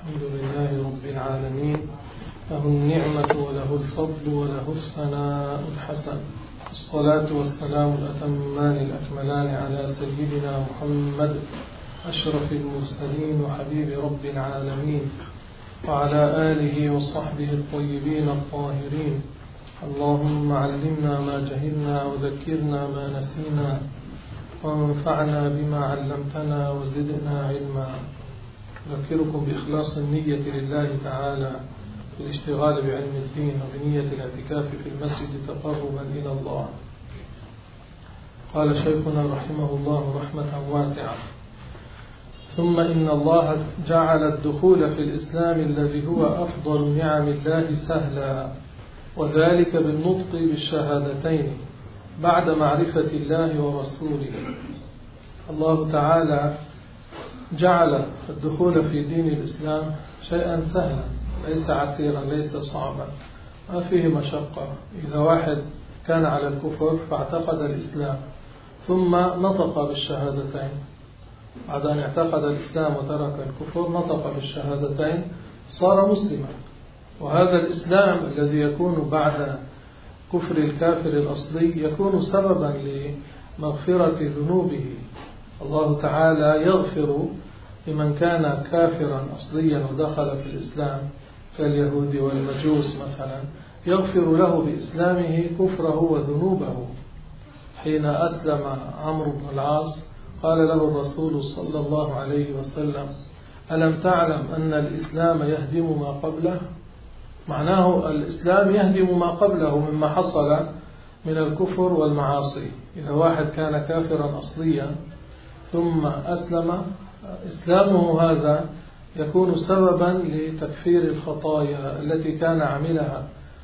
الحمد لله رب العالمين، له النعمة وله الفضل وله الثناء الحسن. الصلاة والسلام الأتمان الأكملان على سيدنا محمد أشرف المرسلين وحبيب رب العالمين، وعلى آله وصحبه الطيبين الطاهرين. اللهم علمنا ما جهلنا وذكرنا ما نسينا وانفعنا بما علمتنا وزدنا علما. أذكركم بإخلاص النية لله تعالى في الاشتغال بعلم الدين وبنية الاعتكاف في المسجد تقربا إلى الله. قال شيخنا رحمه الله رحمة واسعة: ثم إن الله جعل الدخول في الإسلام الذي هو أفضل نعم الله سهلا، وذلك بالنطق بالشهادتين بعد معرفة الله ورسوله. الله تعالى جعل الدخول في دين الإسلام شيئا سهلا، ليس عسيرا، ليس صعبا، ما فيه مشقة. إذا واحد كان على الكفر فاعتقد الإسلام ثم نطق بالشهادتين، بعد أن اعتقد الإسلام وترك الكفر نطق بالشهادتين صار مسلما. وهذا الإسلام الذي يكون بعد كفر الكافر الأصلي يكون سببا لمغفرة ذنوبه. الله تعالى يغفر لمن كان كافرا أصليا ودخل في الإسلام كاليهود والمجوس مثلا، يغفر له بإسلامه كفره وذنوبه. حين أسلم عمرو بن العاص قال له الرسول صلى الله عليه وسلم: ألم تعلم أن الإسلام يهدم ما قبله؟ معناه الإسلام يهدم ما قبله مما حصل من الكفر والمعاصي. إذا واحد كان كافرا أصليا ثم أسلم، إسلامه هذا يكون سببا لتكفير الخطايا التي كان عملها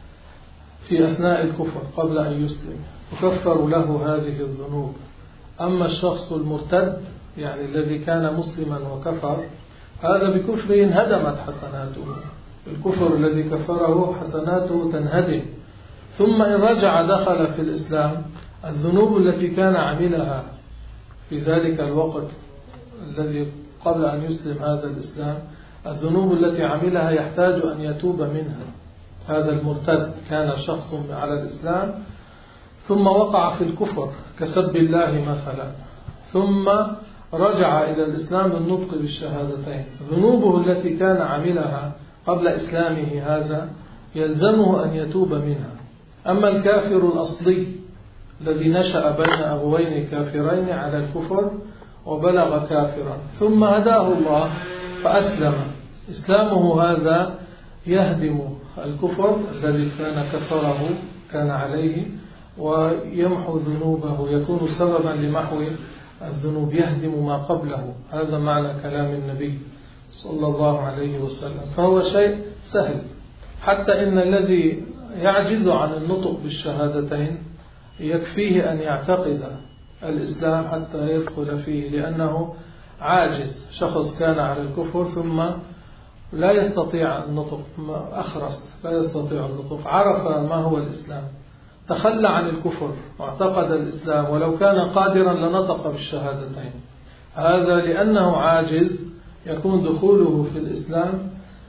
في أثناء الكفر قبل أن يسلم، تكفر له هذه الذنوب. أما الشخص المرتد، يعني الذي كان مسلما وكفر، هذا بكفره انهدمت حسناته. الكفر الذي كفره حسناته تنهدم، ثم إن رجع دخل في الإسلام، الذنوب التي كان عملها في ذلك الوقت الذي قبل أن يسلم هذا الإسلام، الذنوب التي عملها يحتاج أن يتوب منها. هذا المرتد كان شخص على الإسلام ثم وقع في الكفر كسب الله مثلا، ثم رجع إلى الإسلام بالنطق بالشهادتين. ذنوبه التي كان عملها قبل إسلامه هذا يلزمه أن يتوب منها. أما الكافر الأصلي الذي نشأ بين أبوين كافرين على الكفر وبلغ كافرا ثم هداه الله فأسلم، إسلامه هذا يهدم الكفر الذي كفره كان عليه ويمحو ذنوبه، يكون سببا لمحو الذنوب، يهدم ما قبله. هذا معنى كلام النبي صلى الله عليه وسلم. فهو شيء سهل، حتى إن الذي يعجز عن النطق بالشهادتين يكفيه أن يعتقد الإسلام حتى يدخل فيه، لأنه عاجز. شخص كان على الكفر ثم لا يستطيع النطق، أخرس لا يستطيع النطق، عرف ما هو الإسلام، تخلى عن الكفر واعتقد الإسلام، ولو كان قادرا لنطق بالشهادتين. هذا لأنه عاجز يكون دخوله في الإسلام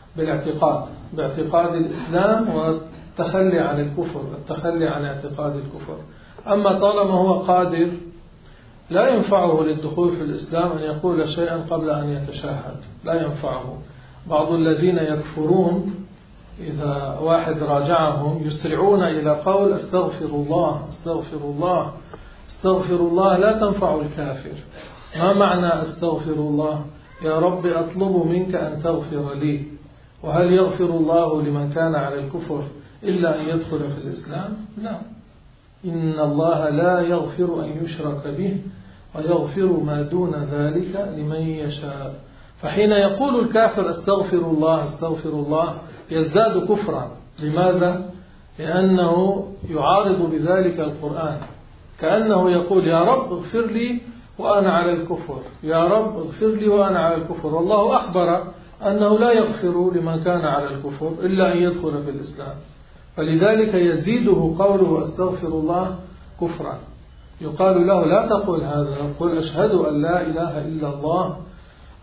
باعتقاد الإسلام والتخلي عن الكفر، التخلي عن اعتقاد الكفر. أما طالما هو قادر لا ينفعه للدخول في الإسلام أن يقول شيئا قبل أن يتشهد، لا ينفعه. بعض الذين يكفرون إذا واحد راجعهم يسرعون إلى قول أستغفر الله أستغفر الله أستغفر الله. لا تنفع الكافر. ما معنى أستغفر الله؟ يا رب أطلب منك أن تغفر لي. وهل يغفر الله لمن كان على الكفر إلا أن يدخل في الإسلام؟ لا. إن الله لا يغفر أن يشرك به ويغفر ما دون ذلك لمن يشاء. فحين يقول الكافر أستغفر الله أستغفر الله يزداد كفرا. لماذا؟ لأنه يعارض بذلك القرآن، كأنه يقول يا رب اغفر لي وأنا على الكفر، يا رب اغفر لي وأنا على الكفر. والله أخبر أنه لا يغفر لمن كان على الكفر إلا أن يدخل في الإسلام. فلذلك يزيده قوله أستغفر الله كفرا. يقال له لا تقول هذا، قل أشهد أن لا إله إلا الله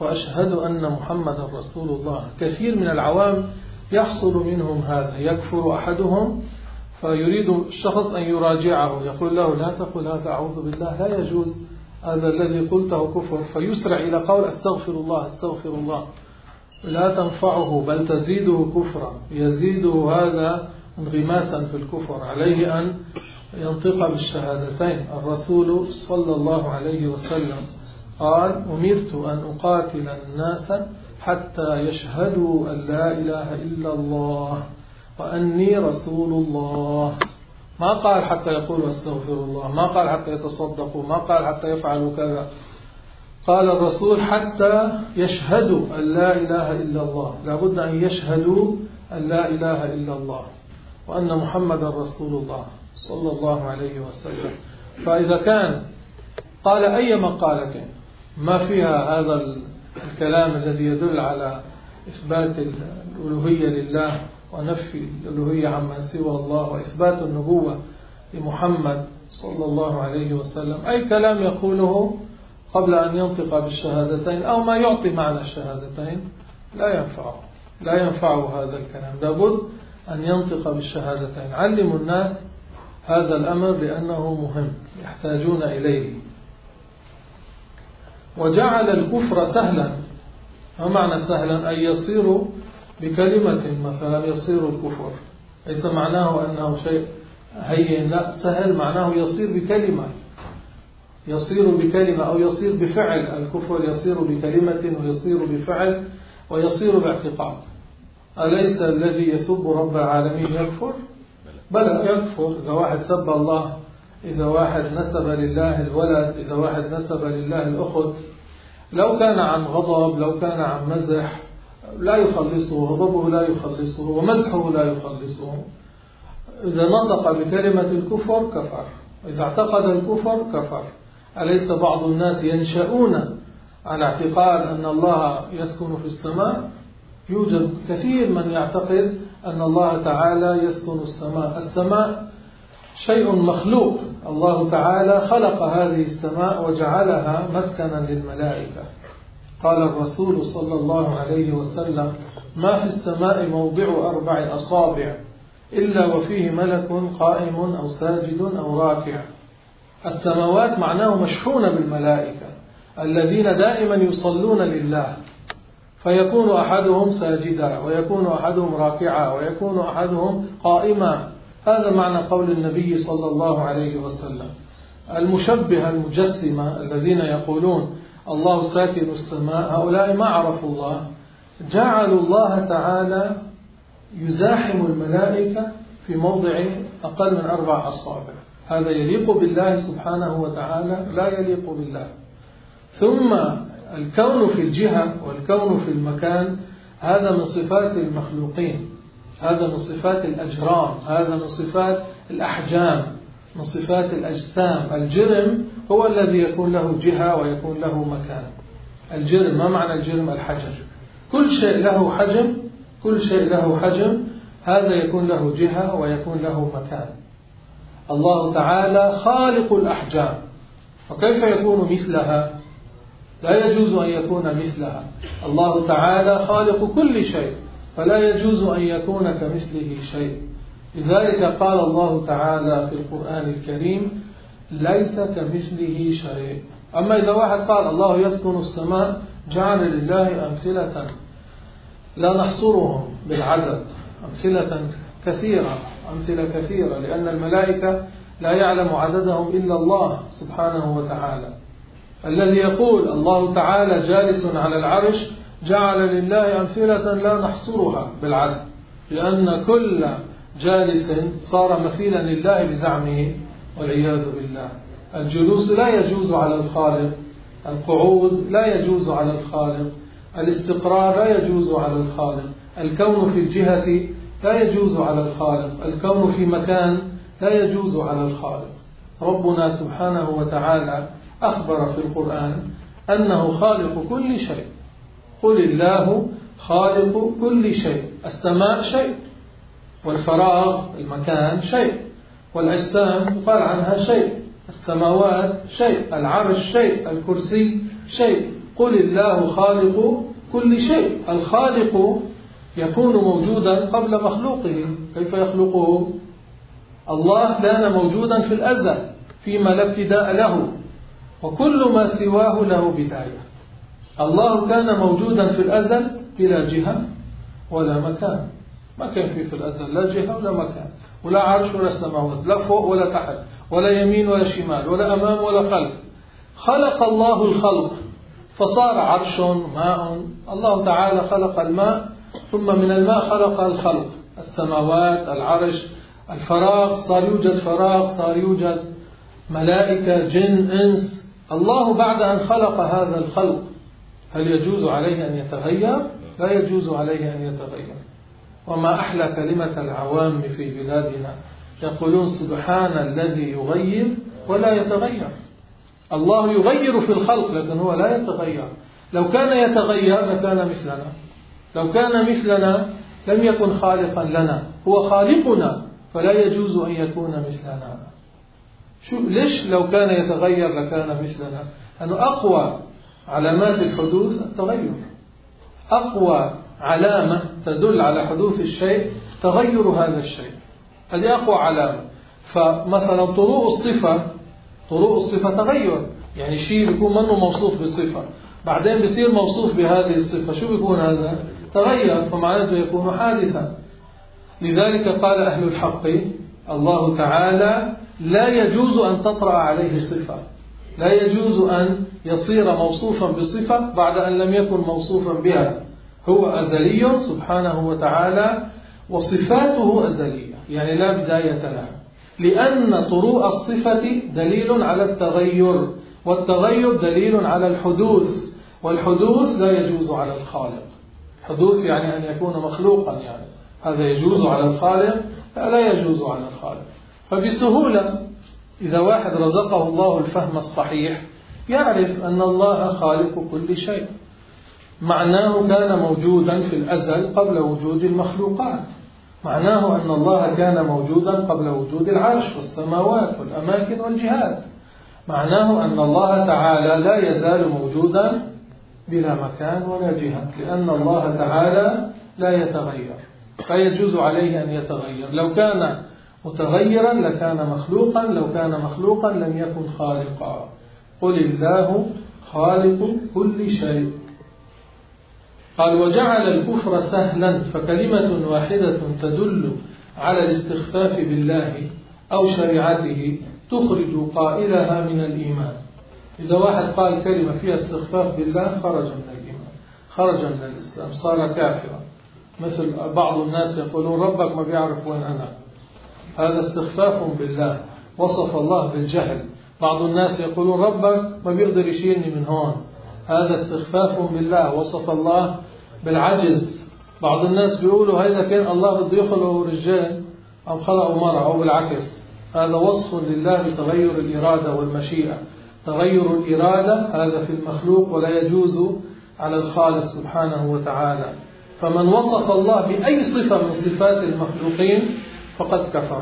وأشهد أن محمد رسول الله. كثير من العوام يحصل منهم هذا، يكفر أحدهم فيريد الشخص أن يراجعه، يقول له لا تقل هذا أعوذ بالله، لا يجوز، هذا الذي قلته كفر، فيسرع إلى قول أستغفر الله أستغفر الله، لا تنفعه بل تزيده كفرا، يزيده هذا انغماسا في الكفر. عليه أن ينطق بالشهادتين. الرسول صلى الله عليه وسلم قال أمرت أن أقاتل الناس حتى يشهدوا أن لا إله إلا الله وأني رسول الله. ما قال حتى يقولوا أستغفر الله، ما قال حتى يتصدقوا، ما قال حتى يفعلوا كذا، قال الرسول حتى يشهدوا أن لا إله إلا الله، لابد أن يشهدوا أن لا إله إلا الله وأن محمد رسول الله صلى الله عليه وسلم. فإذا كان قال أي مقالة ما فيها هذا الكلام الذي يدل على إثبات الألوهية لله ونفي الألوهية عما سوى الله وإثبات النبوة لمحمد صلى الله عليه وسلم، أي كلام يقوله قبل أن ينطق بالشهادتين أو ما يعطي معنى الشهادتين لا ينفعه هذا الكلام، لابد أن ينطق بالشهادتين. علموا الناس هذا الأمر لأنه مهم، يحتاجون إليه. وجعل الكفر سهلا. ما معنى سهلا؟ أن يصير بكلمة مثلا يصير الكفر، ليس معناه أنه شيء هين، لا، سهل معناه يصير بكلمة، يصير بكلمة أو يصير بفعل. الكفر يصير بكلمة ويصير بفعل ويصير باعتقاد. أليس الذي يسب رب العالمين يكفر؟ بلى يكفر. إذا واحد سب الله، إذا واحد نسب لله الولد، إذا واحد نسب لله الأخت، لو كان عن غضب، لو كان عن مزح، لا يخلصه، غضبه لا يخلصه ومزحه لا يخلصه. إذا نطق بكلمة الكفر كفر، إذا اعتقد الكفر كفر. أليس بعض الناس ينشأون على اعتقاد أن الله يسكن في السماء؟ يوجد كثير من يعتقد أن الله تعالى يسكن السماء. السماء شيء مخلوق، الله تعالى خلق هذه السماء وجعلها مسكنا للملائكة. قال الرسول صلى الله عليه وسلم ما في السماء موضع 4 أصابع إلا وفيه ملك قائم أو ساجد أو راكع. السماوات معناه مشحونة بالملائكة الذين دائما يصلون لله، فيكون أحدهم ساجدا ويكون أحدهم راكعا ويكون أحدهم قائما. هذا معنى قول النبي صلى الله عليه وسلم. المشبهة المجسمة الذين يقولون الله ساكن السماء، هؤلاء ما عرفوا الله، جعلوا الله تعالى يزاحم الملائكة في موضع أقل من 4 أصابع. هذا يليق بالله سبحانه وتعالى؟ لا يليق بالله. ثم الكون في الجهة والكون في المكان، هذا من صفات المخلوقين، هذا من صفات الأجرام، هذا من صفات الأحجام، من صفات الأجسام. الجرم هو الذي يكون له جهة ويكون له مكان. الجرم، ما معنى الجرم؟ الحجم. كل شيء له حجم، كل شيء له حجم، هذا يكون له جهة ويكون له مكان. الله تعالى خالق الأحجام، وكيف يكون مثلها؟ لا يجوز أن يكون مثلها. الله تعالى خالق كل شيء، فلا يجوز أن يكون كمثله شيء. لذلك قال الله تعالى في القرآن الكريم ليس كمثله شيء. أما إذا واحد قال الله يسكن السماء، جعل لله أمثلة لا نحصرهم بالعدد، أمثلة كثيرة، لأن الملائكة لا يعلم عددهم إلا الله سبحانه وتعالى. الذي يقول الله تعالى جالس على العرش، جعل لله أمثلة لا نحصرها بالعدد، لأن كل جالس صار مثيلا لله بزعمه والعياذ بالله. الجلوس لا يجوز على الخالق، القعود لا يجوز على الخالق، الاستقرار لا يجوز على الخالق، الكون في الجهة لا يجوز على الخالق، الكون في مكان لا يجوز على الخالق. ربنا سبحانه وتعالى أخبر في القرآن أنه خالق كل شيء. قل الله خالق كل شيء. السماء شيء، والفراغ المكان شيء، والأجسام يقال عنها شيء، السماوات شيء، العرش شيء، الكرسي شيء، قل الله خالق كل شيء. الخالق يكون موجودا قبل مخلوقه، كيف يخلقه؟ الله كان موجودا في الأزل فيما لا ابتداء له، وكل ما سواه له بداية. الله كان موجودا في الأزل بلا جهة ولا مكان، ما كان فيه في الأزل لا جهة ولا مكان، ولا عرش ولا سماوات، لا فوق ولا تحت، ولا يمين ولا شمال، ولا أمام ولا خلف. خلق الله الخلق فصار عرش ماء. الله تعالى خلق الماء، ثم من الماء خلق الخلق، السماوات، العرش، الفراغ، صار يوجد فراغ، صار يوجد ملائكة، جن، إنس. الله بعد أن خلق هذا الخلق هل يجوز عليه أن يتغير؟ لا يجوز عليه أن يتغير. وما أحلى كلمة العوام في بلادنا، يقولون سبحان الذي يغير ولا يتغير. الله يغير في الخلق لكن هو لا يتغير. لو كان يتغير لكان مثلنا، لو كان مثلنا لم يكن خالقا لنا، هو خالقنا فلا يجوز أن يكون مثلنا. ليش لو كان يتغير لكان مثلنا؟ أنه أقوى علامات الحدوث التغير، أقوى علامة تدل على حدوث الشيء تغير هذا الشيء، هذه أقوى علامة. فمثلا طروء الصفة تغير، يعني شيء بيكون منه موصوف بالصفة بعدين بيصير موصوف بهذه الصفة، شو بيكون هذا؟ تغير، فمعناته يكون حادثا. لذلك قال أهل الحق الله تعالى لا يجوز أن تطرأ عليه صفة، لا يجوز أن يصير موصوفا بصفة بعد أن لم يكن موصوفا بها. هو أزلي سبحانه وتعالى وصفاته أزلية، يعني لا بداية لها، لأن طروء الصفة دليل على التغير، والتغير دليل على الحدوث، والحدوث لا يجوز على الخالق. حدوث يعني أن يكون مخلوقا، يعني هذا يجوز على الخالق، لا يجوز على الخالق. فبسهولة إذا واحد رزقه الله الفهم الصحيح يعرف أن الله خالق كل شيء، معناه كان موجودا في الأزل قبل وجود المخلوقات، معناه أن الله كان موجودا قبل وجود العرش والسماوات والأماكن والجهات، معناه أن الله تعالى لا يزال موجودا بلا مكان ولا جهة، لأن الله تعالى لا يتغير، لا يجوز عليه أن يتغير. لو كان متغيرا لكان مخلوقا، لو كان مخلوقا لم يكن خالقا. قل الله خالق كل شيء. قال وجعل الكفر سهلا، فكلمة واحدة تدل على الاستخفاف بالله أو شريعته تخرج قائلها من الإيمان. إذا واحد قال كلمة فيها استخفاف بالله خرج من الإيمان، خرج من الإسلام، صار كافرا. مثل بعض الناس يقولون ربك ما بيعرف وين أنا، هذا استخفاف بالله، وصف الله بالجهل. بعض الناس يقولون ربك ما بيقدر يشيلني من هون، هذا استخفاف بالله، وصف الله بالعجز. بعض الناس بيقولوا هذا كان الله بده يخلقه رجال أو خلقه مرأة أو بالعكس، هذا وصف لله بتغير الإرادة والمشيئة. تغير الإرادة هذا في المخلوق ولا يجوز على الخالق سبحانه وتعالى. فمن وصف الله بأي صفة من صفات المخلوقين فقد كفر.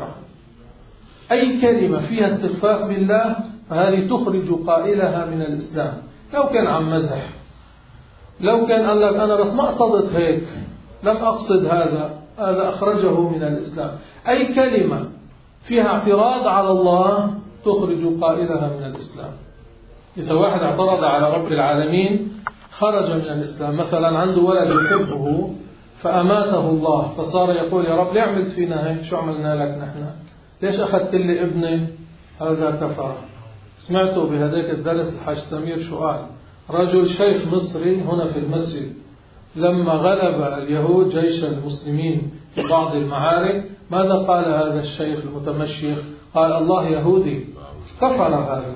أي كلمة فيها استخفاف بالله فهذه تخرج قائلها من الإسلام. لو كان عم مزح، لو كان قال لك أنا بس ما قصدت هيك، لم أقصد هذا أخرجه من الإسلام. أي كلمة فيها اعتراض على الله تخرج قائلها من الإسلام. إذا واحد اعترض على رب العالمين خرج من الإسلام. مثلا عنده ولد يحبه فأماته الله، فصار يقول يا رب ليه عملت فينا هيك، شو عملنا لك نحن، ليش أخذت لي ابني، هذا كفر. سمعته بهذاك الدرس الحاج سمير شو قال، رجل شيخ مصري هنا في المسجد لما غلب اليهود جيش المسلمين في بعض المعارك، ماذا قال هذا الشيخ المتمشيخ؟ قال الله يهودي. كفر هذا،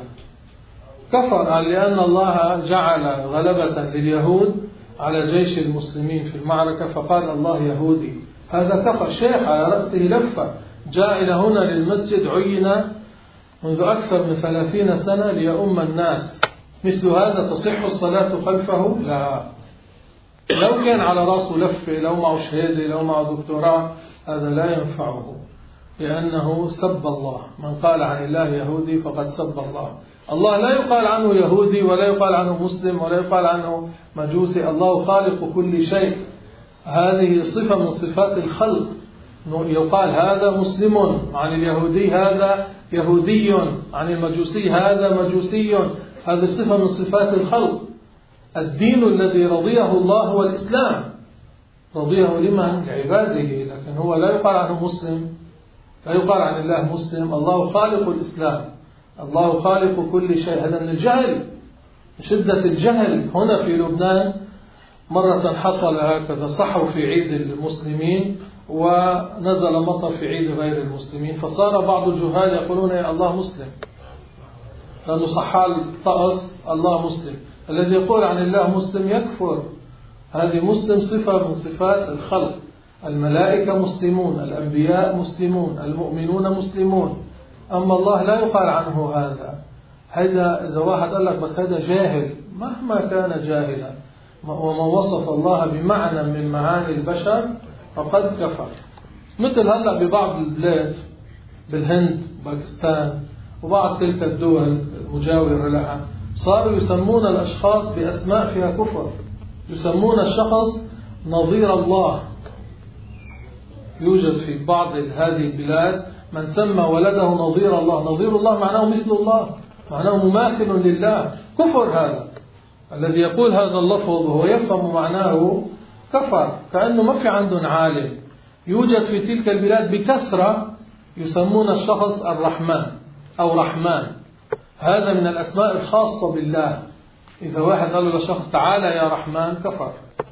كفر لأن الله جعل غلبة لليهود على جيش المسلمين في المعركة فقال الله يهودي، هذا كفر. شيخ على رأسه لفة جاء إلى هنا للمسجد، عين منذ أكثر من 30 سنة ليؤم الناس، مثل هذا تصح الصلاة خلفه؟ لا. لو كان على رأسه لفة، لو معه شهادة، لو معه دكتوراه، هذا لا ينفعه، لأنه سب الله. من قال عن الله يهودي فقد سب الله. الله لا يقال عنه يهودي ولا يقال عنه مسلم ولا يقال عنه مجوسي. الله خالق كل شيء. هذه صفة من صفات الخلق. يقال هذا مسلم، عن اليهودي هذا يهودي، عن المجوسي هذا مجوسي. هذه صفة من صفات الخلق. الدين الذي رضيه الله هو الإسلام. رضيه لمن؟ لعباده. لكن هو لا يقال عنه مسلم، لا يقال عن الله مسلم. الله خالق الإسلام، الله خالق كل شيء. هذا من الجهل، شدة الجهل. هنا في لبنان مرة حصل هكذا، صحوا في عيد المسلمين ونزل مطر في عيد غير المسلمين، فصار بعض الجهال يقولون يا الله مسلم، لأنه صحال الطقس الله مسلم. الذي يقول عن الله مسلم يكفر. هذه مسلم صفة من صفات الخلق. الملائكة مسلمون، الأنبياء مسلمون، المؤمنون مسلمون. أما الله لا يقال عنه هذا. إذا واحد قال لك بس هذا جاهل، مهما كان جاهلا ومن وصف الله بمعنى من معاني البشر فقد كفر. مثل هلأ ببعض البلاد بالهند باكستان وبعض تلك الدول المجاورة لها صاروا يسمون الأشخاص بأسماء فيها كفر. يسمون الشخص نظير الله. يوجد في بعض هذه البلاد من سمى ولده نظير الله. نظير الله معناه مثل الله، معناه مماثل لله. كفر هذا. الذي يقول هذا اللفظ وهو يفهم معناه كفر. كأنه ما في عندهم عالم. يوجد في تلك البلاد بكثرة يسمون الشخص الرحمن أو رحمن. هذا من الأسماء الخاصة بالله. إذا واحد قال له لشخص تعالى يا رحمن كفر،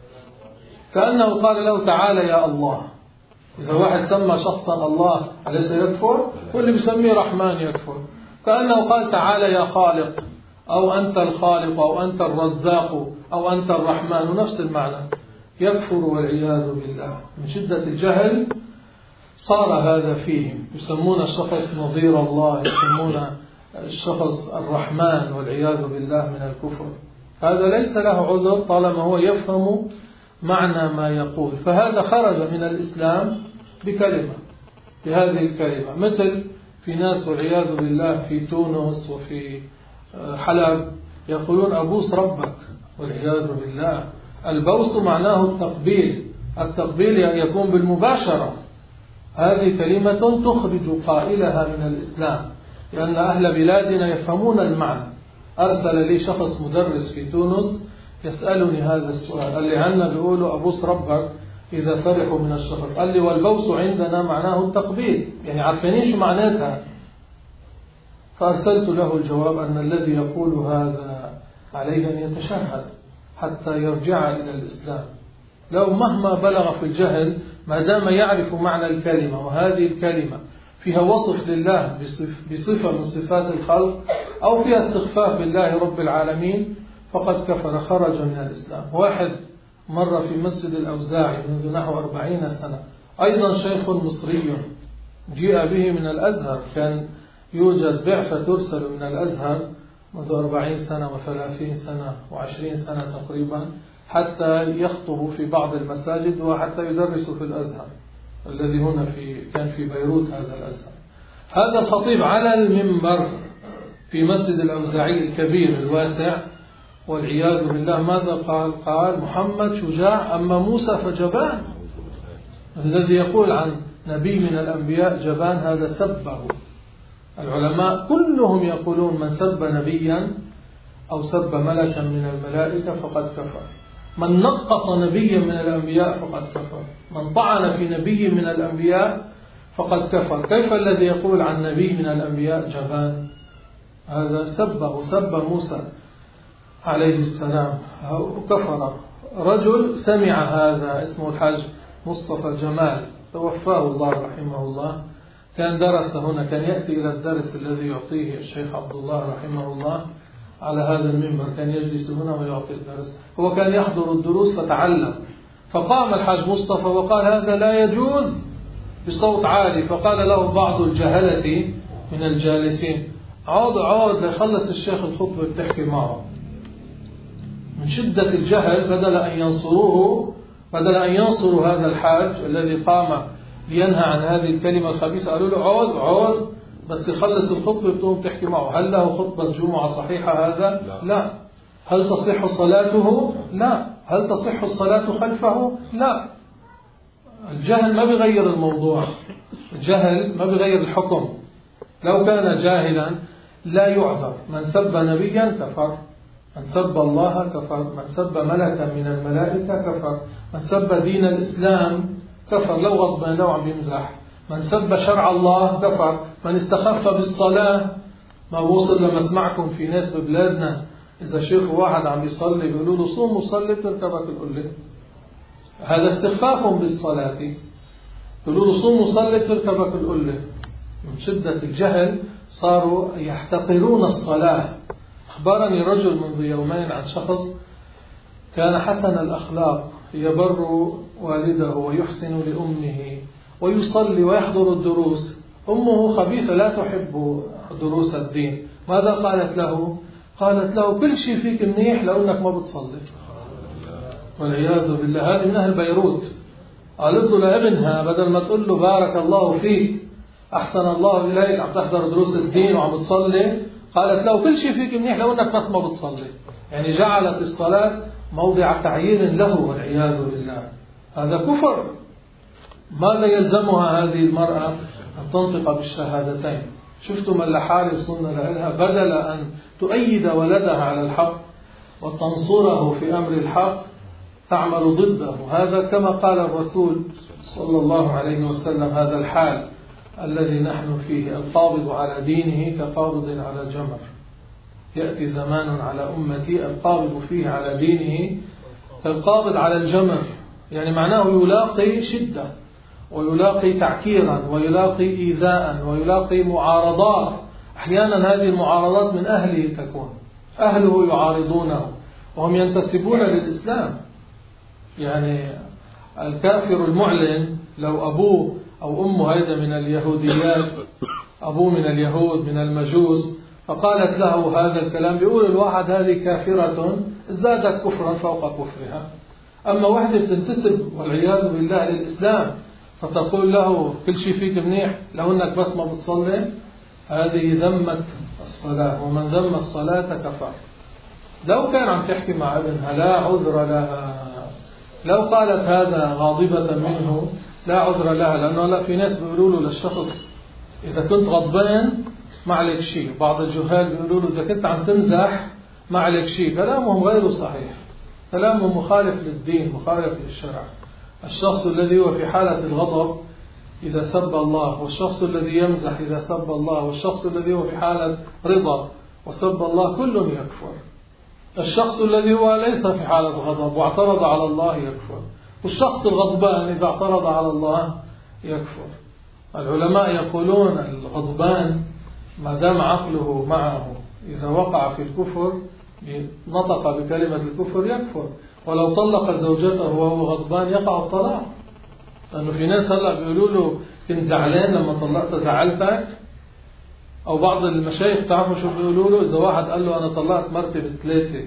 كأنه قال له تعالى يا الله. إذا واحد سمى شخصا الله أليس يكفر؟ واللي بيسميه رحمن يكفر. كأنه قال تعالى يا خالق، أو أنت الخالق، أو أنت الرزاق، أو أنت الرحمن، ونفس المعنى. يكفر والعياذ بالله. من شدة الجهل صار هذا فيهم. يسمون الشخص نظير الله، يسمون الشخص الرحمن، والعياذ بالله من الكفر. هذا ليس له عذر طالما هو يفهم معنى ما يقول. فهذا خرج من الإسلام بكلمة، بهذه الكلمة. مثل في ناس والعياذ بالله في تونس وفي حلب يقولون أبوس ربك، والعياذ بالله. البوس معناه التقبيل. التقبيل يكون بالمباشرة. هذه كلمة تخرج قائلها من الإسلام، لأن أهل بلادنا يفهمون المعنى. أرسل لي شخص مدرس في تونس يسألني هذا السؤال، قال لي عنا بيقولوا أبوس ربك إذا فرحوا من الشخص. قال لي والبوس عندنا معناه التقبيل، يعني عارفين شو معناتها. فأرسلت له الجواب أن الذي يقول هذا عليه أن يتشهد حتى يرجع إلى الإسلام. لو مهما بلغ في الجهل ما دام يعرف معنى الكلمة، وهذه الكلمة فيها وصف لله بصفة من صفات الخلق أو فيها استخفاف بالله رب العالمين، فقد كفر، خرج من الإسلام. واحد مر في مسجد الأوزاعي منذ نحو 40 سنة، أيضا شيخ مصري جاء به من الأزهر. كان يوجد بعثة ترسل من الأزهر منذ 40 سنة و30 سنة و20 سنة تقريبا، حتى يخطب في بعض المساجد وحتى يدرس في الأزهر الذي هنا كان في بيروت. هذا الأزهر، هذا الخطيب على المنبر في مسجد الأوزاعي الكبير الواسع، والعياذ بالله ماذا قال؟ قال محمد شجاع أما موسى فجبان. الذي يقول عن نبي من الأنبياء جبان هذا سبه. العلماء كلهم يقولون من سب نبيا أو سب ملكا من الملائكة فقد كفر. من نقص نبيا من الأنبياء فقد كفر. من طعن في نبي من الأنبياء فقد كفر. كيف الذي يقول عن نبي من الأنبياء جبان؟ هذا سبه، سب موسى عليه السلام، كفر. رجل سمع هذا اسمه الحاج مصطفى جمال، توفاه الله رحمه الله. كان درس هنا، كان يأتي إلى الدرس الذي يعطيه الشيخ عبد الله رحمه الله على هذا المنبر. كان يجلس هنا ويعطي الدرس. هو كان يحضر الدروس فتعلم. فقام الحاج مصطفى وقال هذا لا يجوز بصوت عالي. فقال له بعض الجهلة من الجالسين عود ليخلص الشيخ الخطبة بتحكي معه. من شدة الجهل بدل أن ينصروا هذا الحاج الذي قام لينهى عن هذه الكلمة الخبيثة، قالوا له عود بس يخلص الخطبة بتقوم تحكي معه. هل له خطبة جمعة صحيحة هذا؟ لا. هل تصح صلاته؟ لا. هل تصح الصلاة خلفه؟ لا. الجهل ما بيغير الموضوع، الجهل ما بيغير الحكم. لو كان جاهلا لا يعذر. من سب نبيا كفر، من سب الله كفر، من سب ملكا من الملائكة كفر، من سب دين الإسلام كفر لو غضبان لو عم يمزح، من سب شرع الله كفر، من استخف بالصلاة. ما وصل لما اسمعكم في ناس ببلادنا إذا شافوا واحد عم يصلي بيقولوا له صوم وصلي تركبك القلة. هذا استخفاف بالصلاة. يقولوا له صوم وصلي تركبك القلة. من شدة الجهل صاروا يحتقرون الصلاة. أخبرني رجل منذ يومين عن شخص كان حسن الأخلاق، يبر والده ويحسن لأمه ويصلي ويحضر الدروس. أمه خبيثة لا تحب دروس الدين. ماذا قالت له؟ قالت له كل شيء فيك منيح لأنك ما بتصلي. والعياذ بالله. هذه من أهل بيروت. قالت له لابنها بدل ما تقول له بارك الله فيك أحسن الله إليك عم تحضر دروس الدين وعم تصلي، قالت له كل شيء فيك منيح لأنك بس ما بتصلي. يعني جعلت الصلاة موضع تعيير له والعياذ بالله. هذا كفر. ماذا يلزمها هذه المرأة؟ أن تنطق بالشهادتين. شفتم اللحالة وصلنا لها؟ بدل أن تؤيد ولدها على الحق وتنصره في أمر الحق تعمل ضده. هذا كما قال الرسول صلى الله عليه وسلم هذا الحال الذي نحن فيه. القابض على دينه كقابض على جمر. يأتي زمان على أمتي القابض فيه على دينه كالقابض على الجمر. يعني معناه يلاقي شدة ويلاقي تعكيرا ويلاقي إيذاء ويلاقي معارضات. أحيانا هذه المعارضات من أهله تكون، أهله يعارضونه وهم ينتسبون للإسلام. يعني الكافر المعلن لو أبوه أو أمه هيدا من اليهوديات، أبوه من اليهود من المجوس، فقالت له هذا الكلام، بيقول الواحد هذه كافرة ازدادت كفرا فوق كفرها. أما واحدة بتنتسب والعياذ بالله للإسلام فتقول له كل شيء فيك منيح لو أنك بس ما بتصلي، هذه ذمت الصلاة، ومن ذم الصلاة كفر. لو كان عم تحكي مع ابنها لا عذر لها. لو قالت هذا غاضبة منه لا عذر لها، لأنه لا، في ناس بيقولوا له للشخص إذا كنت غضبان ما عليك شيء. بعض الجهال بيقولوا له إذا كنت عم تمزح ما عليك شيء. كلامهم غير صحيح، كلامهم مخالف للدين مخالف للشرع. الشخص الذي هو في حالة الغضب إذا سب الله، والشخص الذي يمزح إذا سب الله، والشخص الذي هو في حالة رضا وسب الله كل يكفر. الشخص الذي هو ليس في حالة غضب واعترض على الله يكفر، والشخص الغضبان إذا اعترض على الله يكفر. العلماء يقولون الغضبان ما دام عقله معه إذا وقع في الكفر نطق بكلمة الكفر يكفر. ولو طلق زوجته وهو غضبان يقع الطلاق. لأنه في ناس هلأ بيقولوا له كنت زعلان لما طلقت زعلتك. أو بعض المشايخ تعرفوا شو بيقولوا له؟ إذا واحد قال له أنا طلقت مرتي ب3.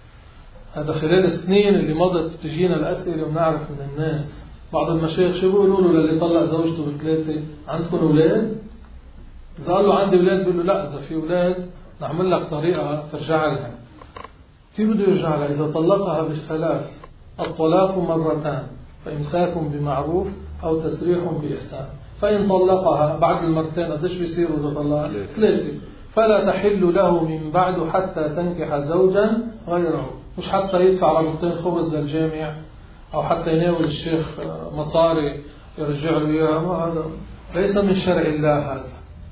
هذا خلال السنين اللي مضت تجينا الأسئلة ونعرف من الناس. بعض المشايخ شو بيقولوا له للي طلق زوجته ب3؟ عندكم أولاد؟ إذا قال له عندي أولاد بيقول له لا، إذا في أولاد نعمل لك طريقة ترجع لها. كيف بده يرجع لها؟ إذا طلقها بالثلاث، الطلاق مرتان، فإمساك بمعروف أو تسريح بإحسان. فإن طلقها بعد المرتين قديش بيصيروا إذا طلقها؟ 3. فلا تحل له من بعد حتى تنكح زوجا غيره. مش حتى يدفع رغبتين خبز للجامع أو حتى يناول الشيخ مصاري يرجع له إياها. هذا ليس من شرع الله.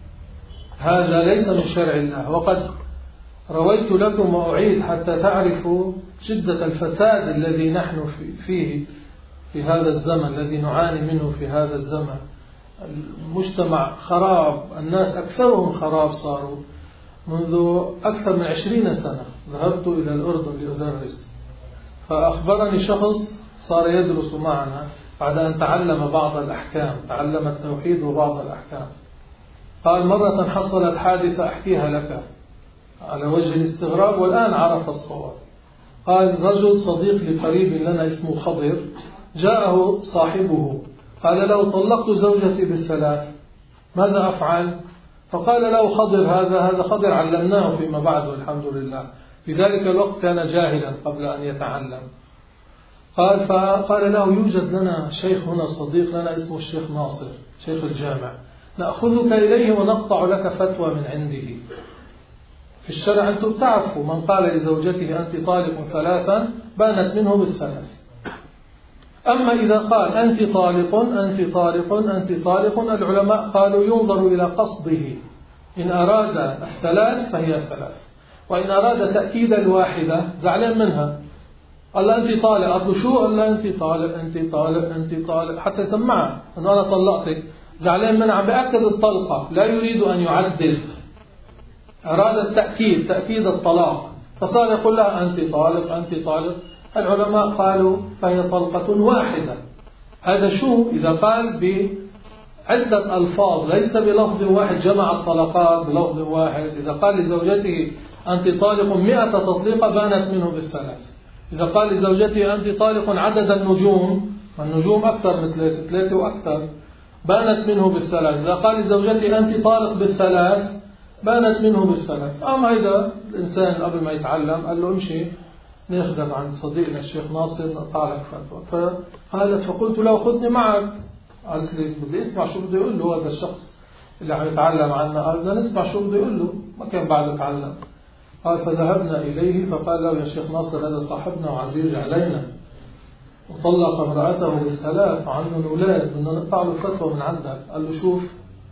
هذا ليس من شرع الله. وقد رويت لكم وأعيد حتى تعرفوا شدة الفساد الذي نحن فيه في هذا الزمن، الذي نعاني منه في هذا الزمن. المجتمع خراب، الناس أكثرهم خراب صاروا. منذ أكثر من 20 سنة ذهبت إلى الأردن لأدرس، فأخبرني شخص صار يدرس معنا بعد أن تعلم بعض الأحكام، تعلم التوحيد وبعض الأحكام. قال مرة حصلت حادثة أحكيها لك على وجه الاستغراب والآن عرف الصواب. قال رجل صديق لقريب لنا اسمه خضر، جاءه صاحبه قال له طلقت زوجتي ب3، ماذا أفعل؟ فقال له خضر هذا خضر علمناه فيما بعد والحمد لله، في ذلك الوقت كان جاهلا قبل أن يتعلم. فقال له يوجد لنا شيخ هنا صديق لنا اسمه الشيخ ناصر شيخ الجامع، نأخذك إليه ونقطع لك فتوى من عنده. في الشرع أنتم تعرفوا من قال لزوجته أنت طالق ثلاثا بانت منه بالثلاث. أما إذا قال أنت طالق أنت طالق أنت طالق، العلماء قالوا ينظر إلى قصده، إن أراد الثلاث فهي ثلاث، وإن أراد تأكيد الواحدة زعلان منها قال أنت طالق، قالوا شو؟ قال أنت طالق أنت طالق أنت طالق حتى يسمعها أنه أنا طلقتك، زعلان منها عم بأكد الطلقة لا يريد أن يعدل، أراد التأكيد تأكيد الطلاق، فصار يقول لها أنت طالق أنت طالق. العلماء قالوا فهي طلقة واحدة. هذا شو؟ إذا قال بعدة ألفاظ ليس بلفظ واحد جمع الطلقات بلفظ واحد. إذا قال لزوجته أنت طالق 100 تطليقة بانت منه بالثلاث. إذا قال لزوجته أنت طالق عدد النجوم، والنجوم أكثر من 3 وأكثر، بانت منه بالثلاث. إذا قال لزوجته أنت طالق بالثلاث بانت منه بالثلاث. أما إذا الإنسان قبل ما يتعلم قال له امشي نخدم عند صديقنا الشيخ ناصر نقطع لك فتوى، فقالت فقلت له خذني معك. قالت لي بدي اسمع شو بده يقول له هذا الشخص اللي عم يتعلم عنا. قال بدنا نسمع شو بده يقول له، ما كان بعد يتعلم. قال فذهبنا إليه فقال له يا شيخ ناصر هذا صاحبنا وعزيز علينا وطلق امرأته بالثلاث وعنده أولاد، بدنا نقطع له فتوى من عندك. قال له شوف،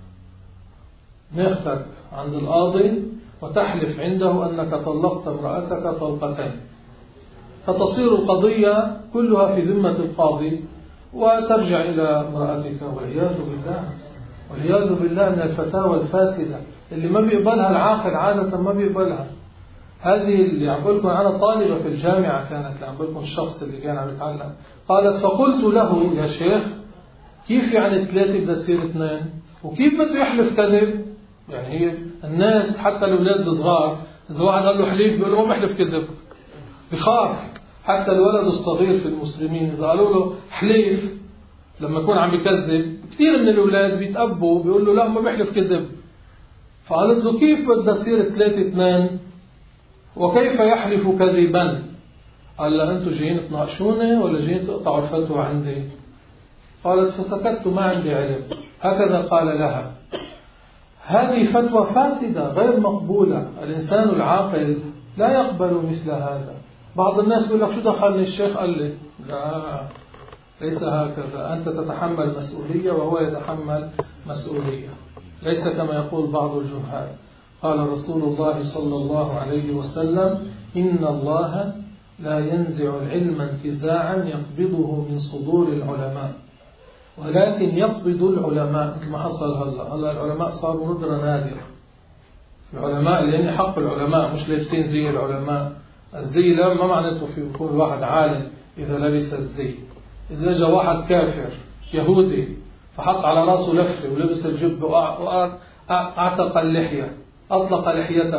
ناخذك عند القاضي وتحلف عنده أنك طلقت امرأتك طلقتين، فتصير القضية كلها في ذمة القاضي وترجع إلى امرأتك. والعياذ بالله من الفتاوى الفاسدة اللي ما بيقبلها العاقل عادة، ما بيقبلها. هذه اللي عم بقولكم أنا طالبة في الجامعة كانت، اللي عم بقولكم الشخص اللي كان عم يتعلم، قالت فقلت له يا شيخ كيف يعني 3 بدها تصير 2 وكيف بده يحلف كذب؟ يعني هي الناس حتى الأولاد الصغار إذا واحد قال له حليف بيقول له احلف كذب، بخاف. حتى الولد الصغير في المسلمين إذا قالوا له حليف لما يكون عم بيكذب، كثير من الأولاد بيتأبوا بيقول له لا ما بيحلف كذب. فقالت له كيف بدها تصير 3-2 وكيف يحلف كذبا؟ قال لا أنتوا جايين تناقشوني ولا جايين تقطعوا الفتوى عندي؟ قالت فسكت ما عندي علم. هكذا قال لها. هذه فتوى فاسدة غير مقبولة. الإنسان العاقل لا يقبل مثل هذا. بعض الناس يقول لك شو دخلني الشيخ قال لي، لا ليس هكذا، أنت تتحمل مسؤولية وهو يتحمل مسؤولية، ليس كما يقول بعض الجهال. قال رسول الله صلى الله عليه وسلم إن الله لا ينزع العلم انتزاعا يقبضه من صدور العلماء، ولكن يقبض العلماء مثل ما حصل هلا العلماء صاروا ندرة نادرة. العلماء اللي حق العلماء مش لابسين زي العلماء. الزي لا ما معناته في يكون واحد عالم إذا لبس الزي. إذا جاء واحد كافر يهودي فحط على راسه لفة ولبس الجبة وأعتق اللحية، أطلق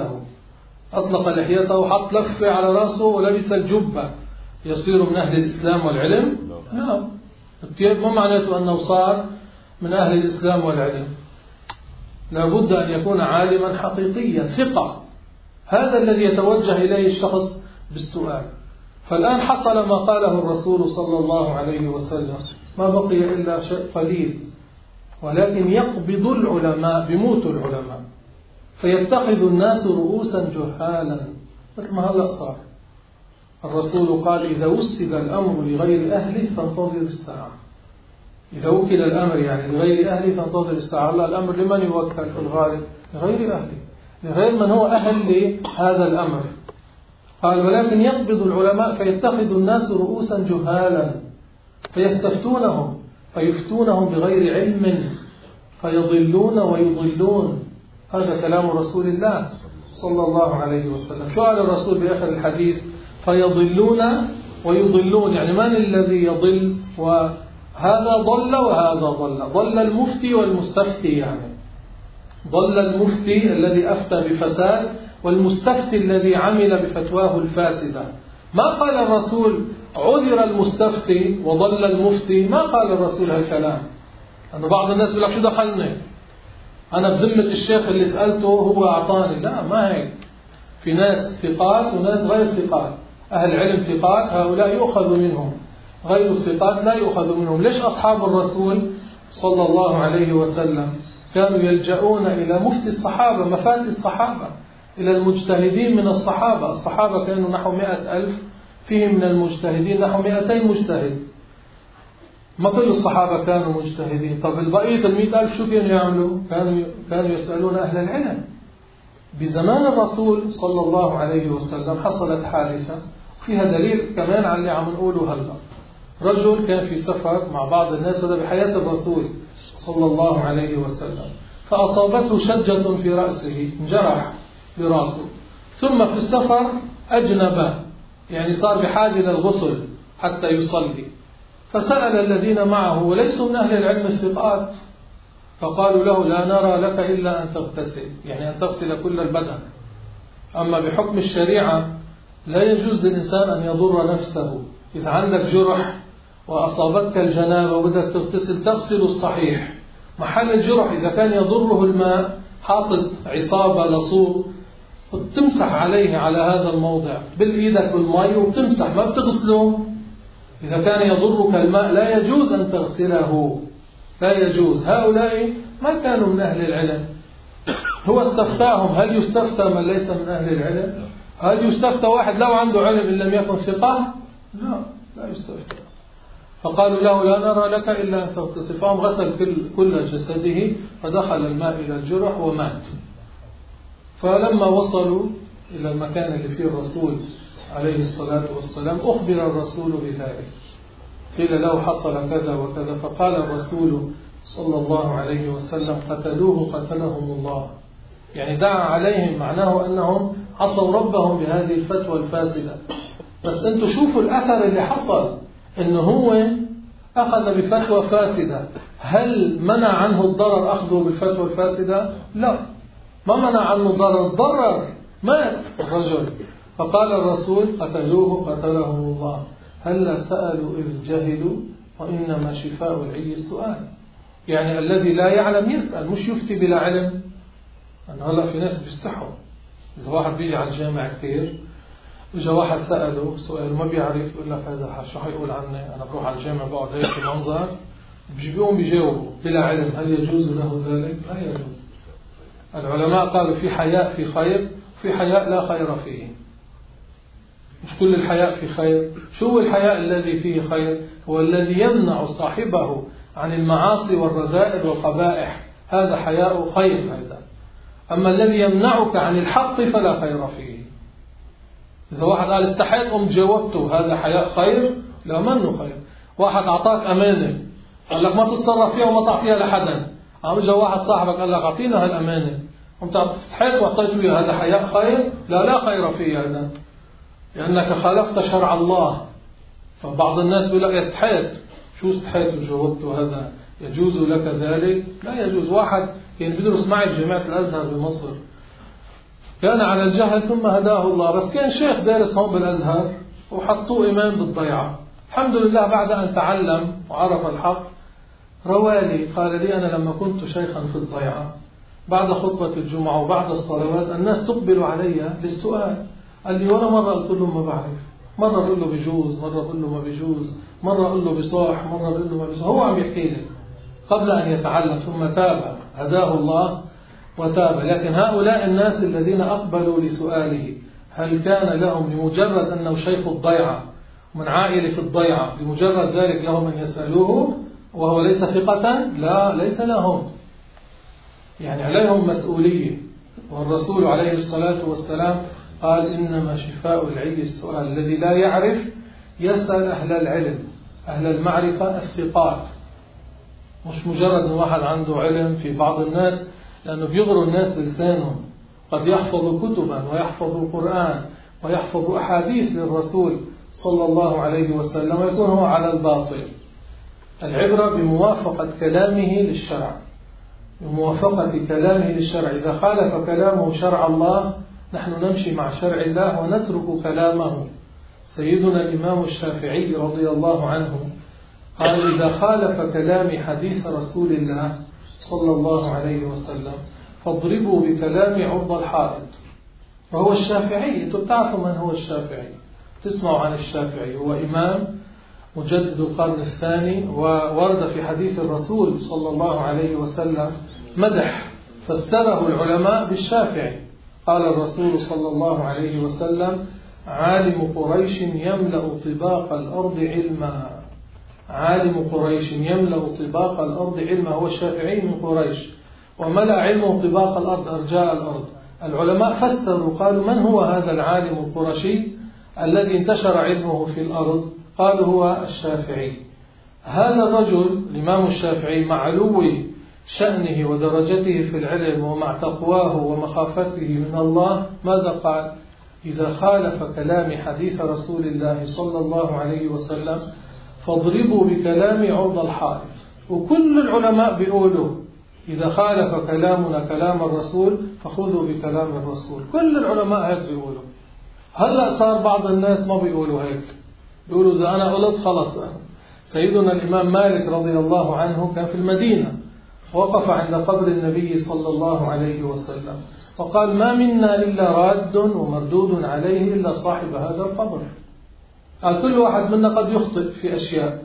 لحيته وحط لفة على راسه ولبس الجبة، يصير من أهل الإسلام والعلم؟ لا. الثياب ما معناته أنه صار من أهل الإسلام والعلم. لابد أن يكون عالما حقيقيا ثقة. هذا الذي يتوجه إليه الشخص بالسؤال. فالآن حصل ما قاله الرسول صلى الله عليه وسلم، ما بقي إلا شيء قليل، ولكن يقبض العلماء، بموت العلماء، فيتخذ الناس رؤوسا جهالا مثل ما هلأ صار. الرسول قال إذا وسد الأمر لغير أهله فانتظر الساعة. إذا وكل الأمر يعني لغير أهله فانتظر الساعة. الله الأمر لمن يوكل في الغالب؟ لغير أهله، لغير من هو أهل لهذا الأمر. قال ولكن يقبض العلماء فيتخذ الناس رؤوسا جهالا فيستفتونهم فيفتونهم بغير علم فيضلون ويضلون. هذا كلام رسول الله صلى الله عليه وسلم. شو قال الرسول بآخر الحديث؟ فيضلون ويضلون، يعني من الذي يضل؟ وهذا ضل وهذا ضل المفتي والمستفتي، يعني ضل المفتي الذي أفتى بفساد والمستفتي الذي عمل بفتواه الفاسدة. ما قال الرسول عذر المستفتي وضل المفتي، ما قال الرسول هالكلام. أنه بعض الناس يقول لك شو دخلني؟ أنا بذمة الشيخ اللي سألته هو أعطاني. لا، ما هيك. في ناس ثقات وناس غير ثقات. أهل علم ثقات هؤلاء يؤخذ منهم، غير الثقات لا يؤخذ منهم. ليش أصحاب الرسول صلى الله عليه وسلم كانوا يلجؤون إلى مفتي الصحابة، مفاتي الصحابة، إلى المجتهدين من الصحابة؟ الصحابة كانوا نحو 100,000، فيهم من المجتهدين نحو 200 مجتهد. ما كل الصحابة كانوا مجتهدين. طب البقية 100,000 شو كانوا يعملوا؟ كانوا يسألون أهل العلم. بزمان الرسول صلى الله عليه وسلم حصلت حادثة وفيها دليل كمان على اللي عم نقوله هلا. رجل كان في سفر مع بعض الناس، هذا بحياة الرسول صلى الله عليه وسلم، فأصابته شجة في رأسه، انجرح برأسه، ثم في السفر أجنب، يعني صار بحاجة للغسل حتى يصلي. فسأل الذين معه وليسوا من أهل العلم الثقات، فقالوا له لا نرى لك إلا أن تغتسل، يعني أن تغسل كل البدن. أما بحكم الشريعة لا يجوز للإنسان أن يضر نفسه. إذا عندك جرح وأصابتك الجنابة وبدك تغتسل تغسل الصحيح. محل الجرح إذا كان يضره الماء، حاطط عصابة لصوب وتمسح عليه على هذا الموضع بالإيدك بالماء وبتمسح، ما بتغسله. إذا كان يضرك الماء لا يجوز أن تغسله، لا يجوز. هؤلاء ما كانوا من أهل العلم. هو استفتاهم. هل يستفتى من ليس من أهل العلم؟ هل يستفتى واحد لو عنده علم إن لم يكن ثقة؟ لا يستفتى. فقالوا له لا نرى لك إلا أن تغتسل، فهم غسل كل جسده، فدخل الماء إلى الجرح ومات. فلما وصلوا إلى المكان اللي فيه الرسول عليه الصلاة والسلام أخبر الرسول بذلك، قيل له حصل كذا وكذا، فقال الرسول صلى الله عليه وسلم قتلوه قتلهم الله، يعني دعا عليهم، معناه أنهم عصوا ربهم بهذه الفتوى الفاسدة. بس أنتوا شوفوا الأثر اللي حصل، إنه هو أخذ بفتوى فاسدة. هل منع عنه الضرر أخذه بالفتوى الفاسدة؟ لا، ما منع عنه الضرر، مات الرجل. فقال الرسول قتلوه قتلهم الله. هل سألوا إذ جهلوا، وإنما شفاء العي السؤال. يعني الذي لا يعلم يسأل، مش يفتي بلا علم. أنا هلا في ناس بيستحوا، إذا واحد بيجي على الجامع كثير وإجا واحد سأله سؤال ما بيعرف، يقول لك هذا شو حيقول عني، أنا بروح على الجامع بقعد هيك في منظر، بيجيبون بيجاوبوا بلا علم. هل يجوز له ذلك؟ لا يجوز. العلماء قالوا في حياء في خير، في حياء لا خير فيه. مش كل الحياء في خير. شو هو الحياء الذي فيه خير؟ هو الذي يمنع صاحبه عن المعاصي والرذائل والقبائح، هذا حياء خير هذا. أما الذي يمنعك عن الحق فلا خير فيه. إذا واحد قال استحيت قمت جاوبته، هذا حياء خير؟ لا، منه خير. واحد أعطاك أمانة قال لك ما تتصرف فيها وما تعطيها لحدا، اجى واحد صاحبك قال لك أعطينا هالأمانة قمت استحيت وأعطيته إياها، هذا حياء خير؟ لا خير فيه هذا، لأنك خالفت شرع الله. فبعض الناس بيقول لك استحيت، شو استحيت وجاوبته، هذا يجوز لك ذلك؟ لا يجوز. واحد كان بيدرس معي بجامعة الأزهر بمصر، كان على الجهل ثم هداه الله، بس كان شيخ دارس هون بالأزهر وحطوه إمام بالضيعة. الحمد لله بعد أن تعلم وعرف الحق روالي قال لي أنا لما كنت شيخا في الضيعة بعد خطبة الجمعة وبعد الصلوات الناس تقبل علي للسؤال. قال لي وأنا مرة قلت له ما بعرف، مرة أقول له بيجوز، مرة أقول له ما بيجوز، مرة أقول له بصاح، مرة أقول له ما بصاح. هو عم يحكي لي قبل أن يتعلم، ثم تاب هداه الله وتاب. لكن هؤلاء الناس الذين أقبلوا لسؤاله هل كان لهم بمجرد أنه شيخ الضيعة من عائلة الضيعة بمجرد ذلك لهم أن يسألوه وهو ليس ثقة؟ لا، ليس لهم، يعني عليهم مسؤولية. والرسول عليه الصلاة والسلام قال إنما شفاء العي السؤال. الذي لا يعرف يسأل أهل العلم، أهل المعرفة الثقات، مش مجرد أن واحد عنده علم. في بعض الناس لأنه بيغروا الناس بلسانهم، قد يحفظوا كتبا ويحفظوا قرآن ويحفظوا أحاديث للرسول صلى الله عليه وسلم ويكون هو على الباطل. العبرة بموافقة كلامه للشرع، بموافقة كلامه للشرع. إذا خالف كلامه شرع الله نحن نمشي مع شرع الله ونترك كلامه. سيدنا الإمام الشافعي رضي الله عنه قال إذا خالف كلامي حديث رسول الله صلى الله عليه وسلم: فاضربوا بكلامي عرض الحائط. وهو الشافعي. أنتم تعرفوا من هو الشافعي، تسمعوا عن الشافعي، هو إمام مجدد القرن الثاني، وورد في حديث الرسول صلى الله عليه وسلم مدح فسره العلماء بالشافعي. قال الرسول صلى الله عليه وسلم: عالم قريش يملأ طباق الأرض علما. عالم قريش يملأ طباق الأرض علما، هو الشافعي من قريش، وملأ علمه طباق الأرض أرجاء الأرض. العلماء فسروا قالوا: من هو هذا العالم القرشي الذي انتشر علمه في الأرض؟ قالوا: هو الشافعي. هذا الرجل الإمام الشافعي مع علو شأنه ودرجته في العلم ومع تقواه ومخافته من الله ماذا قال؟ إذا خالف كلام حديث رسول الله صلى الله عليه وسلم فاضربوا بكلام عرض الحائط. وكل العلماء بيقولوا إذا خالف كلامنا كلام الرسول فخذوا بكلام الرسول. كل العلماء هيك بيقولوا. هلأ صار بعض الناس ما بيقولوا هيك، بيقولوا إذا أنا قلت خلص. سيدنا الإمام مالك رضي الله عنه كان في المدينة، وقف عند قبر النبي صلى الله عليه وسلم وقال: ما منا إلا راد ومردود عليه إلا صاحب هذا القبر. قال: كل واحد منا قد يخطئ في أشياء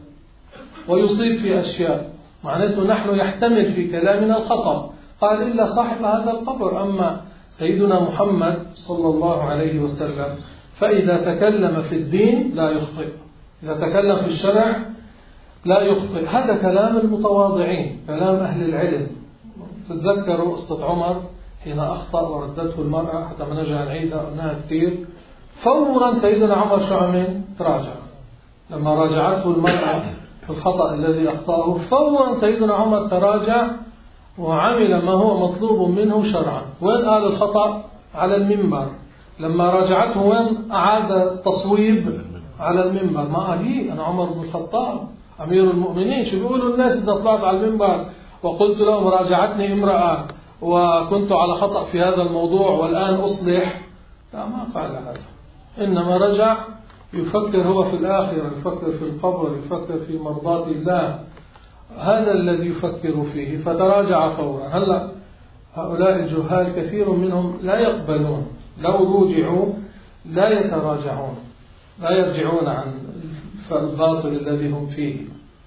ويصيب في أشياء، معناته نحن يحتمل في كلامنا الخطأ. قال: إلا صاحب هذا القبر. أما سيدنا محمد صلى الله عليه وسلم فإذا تكلم في الدين لا يخطئ، إذا تكلم في الشرع لا يخطئ. هذا كلام المتواضعين، كلام أهل العلم. تتذكروا قصة عمر حين أخطأ وردته المرأة حتى ما نرجع نعيدها، قلناها كثير. فورا سيدنا عمر شو عمل؟ تراجع. لما راجعته المرأة في الخطأ الذي أخطأه فورا سيدنا عمر تراجع وعمل ما هو مطلوب منه شرعا. وين قال الخطأ؟ على المنبر. لما راجعته وين أعاد التصويب؟ على المنبر. ما قال لي أنا عمر بن الخطاب أمير المؤمنين، شو بيقولوا الناس إذا طلعت على المنبر وقلت لهم راجعتني امرأة وكنت على خطأ في هذا الموضوع والآن أصلح؟ لا، ما قال هذا. إنما رجع يفكر هو في الآخرة، يفكر في القبر، يفكر في مرضاة الله. هذا الذي يفكر فيه، فتراجع فورا. هلأ هؤلاء الجهال كثير منهم لا يقبلون، لو رجعوا لا يتراجعون، لا يرجعون عن الباطل الذي هم فيه.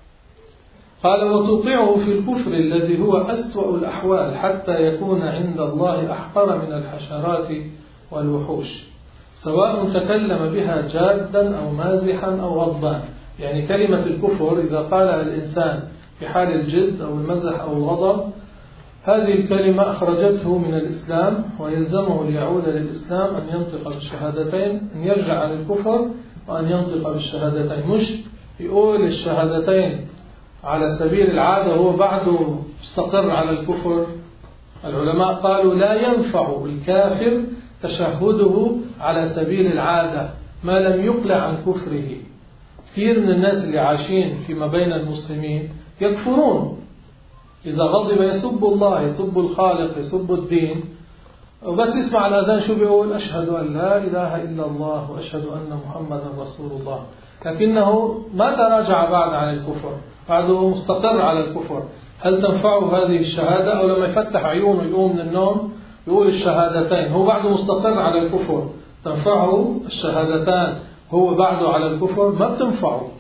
قال: وتوقعه في الكفر الذي هو أسوأ الأحوال حتى يكون عند الله أحقر من الحشرات والوحوش، سواء تكلم بها جادا أو مازحا أو غضبان. يعني كلمة الكفر إذا قالها الإنسان في حال الجد أو المزح أو الغضب، هذه الكلمة أخرجته من الإسلام، ويلزمه ليعود للإسلام أن ينطق بالشهادتين، أن يرجع عن الكفر وأن ينطق بالشهادتين. مش يقول الشهادتين على سبيل العادة هو بعده مستقر على الكفر. العلماء قالوا لا ينفع الكافر تشهده على سبيل العادة ما لم يقلع عن كفره. كثير من الناس اللي عايشين فيما بين المسلمين يكفرون، إذا غضب يسب الله، يسب الخالق، يسب الدين، وبس يسمع الأذان شو بيقول؟ أشهد أن لا إله إلا الله وأشهد أن محمدا رسول الله. لكنه ما تراجع بعد عن الكفر، بعده مستقر على الكفر. هل تنفعه هذه الشهادة؟ أو لما يفتح عيونه يقوم من النوم يقول الشهادتين هو بعده مستقر على الكفر، تنفعه الشهادتان هو بعده على الكفر؟ ما بتنفعه.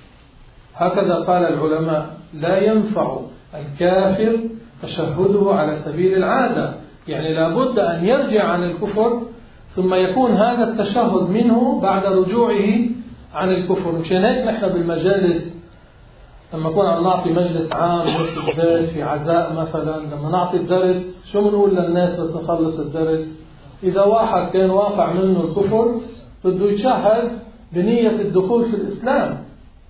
هكذا قال العلماء: لا ينفع الكافر تشهده على سبيل العادة، يعني لابد أن يرجع عن الكفر ثم يكون هذا التشهد منه بعد رجوعه عن الكفر. مشان هيك نحن بالمجالس لما نكون عم نعطي مجلس عام مثل البيت في عزاء مثلا، لما نعطي الدرس شو بنقول للناس بس نخلص الدرس؟ إذا واحد كان واقع منه الكفر بده يتشهد بنية الدخول في الإسلام،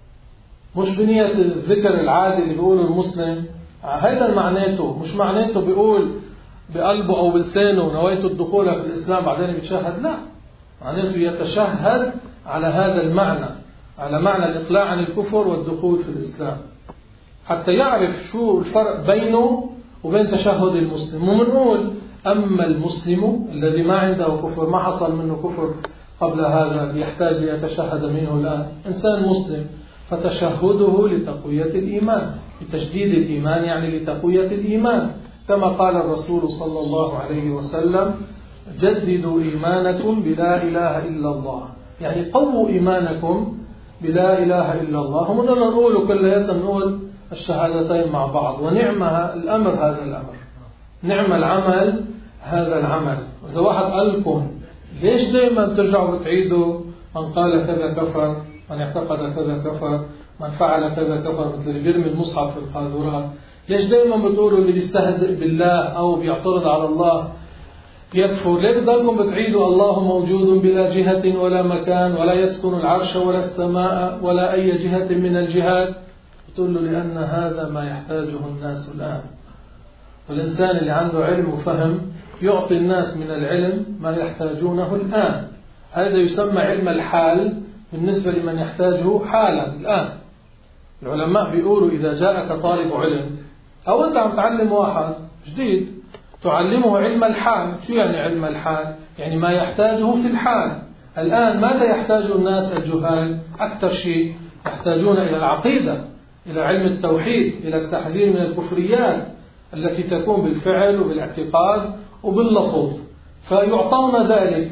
مش بنية الذكر العادي اللي بيقوله المسلم. هذا معناته، مش معناته بيقول بقلبه أو بلسانه نويت الدخول في الإسلام بعدين بيتشهد، لا، معناته يتشهد على هذا المعنى، على معنى الإقلاع عن الكفر والدخول في الإسلام، حتى يعرف شو الفرق بينه وبين تشهد المسلم. ومنقول أما المسلم الذي ما عنده كفر، ما حصل منه كفر قبل هذا يحتاج ليتشهد منه الآن، إنسان مسلم فتشهده لتقوية الإيمان، بتجديد الإيمان يعني لتقوية الإيمان، كما قال الرسول صلى الله عليه وسلم: جددوا إيمانكم بلا إله إلا الله، يعني قووا إيمانكم بلا إله إلا الله. هم نقول كلياتنا نقول الشهادتين مع بعض، ونعمها الأمر هذا الأمر، نعم العمل هذا العمل. إذا واحد قال لكم ليش دائما ترجعوا بتعيدوا من قال كذا كفر، من اعتقد كذا كفر، من فعل كذا كفر، مثل اللي بيرمي المصحف في القاذورات، ليش دائما بتقولوا اللي بيستهزئ بالله أو بيعترض على الله يكفر؟ ليه بضلكم بتعيدوا الله موجود بلا جهة ولا مكان ولا يسكن العرش ولا السماء ولا أي جهة من الجهات؟ بتقول له لأن هذا ما يحتاجه الناس الآن، والإنسان اللي عنده علم وفهم يعطي الناس من العلم ما يحتاجونه الآن. هذا يسمى علم الحال بالنسبة لمن يحتاجه حالا الآن. العلماء بيقولوا إذا جاءك طالب علم أو أنت عم تعلم واحد جديد تعلمه علم الحال. شو يعني علم الحال؟ يعني ما يحتاجه في الحال. الآن ماذا يحتاج الناس الجهال؟ أكثر شيء يحتاجون إلى العقيدة، إلى علم التوحيد، إلى التحذير من الكفريات التي تكون بالفعل وبالاعتقاد وباللفظ، فيعطون ذلك.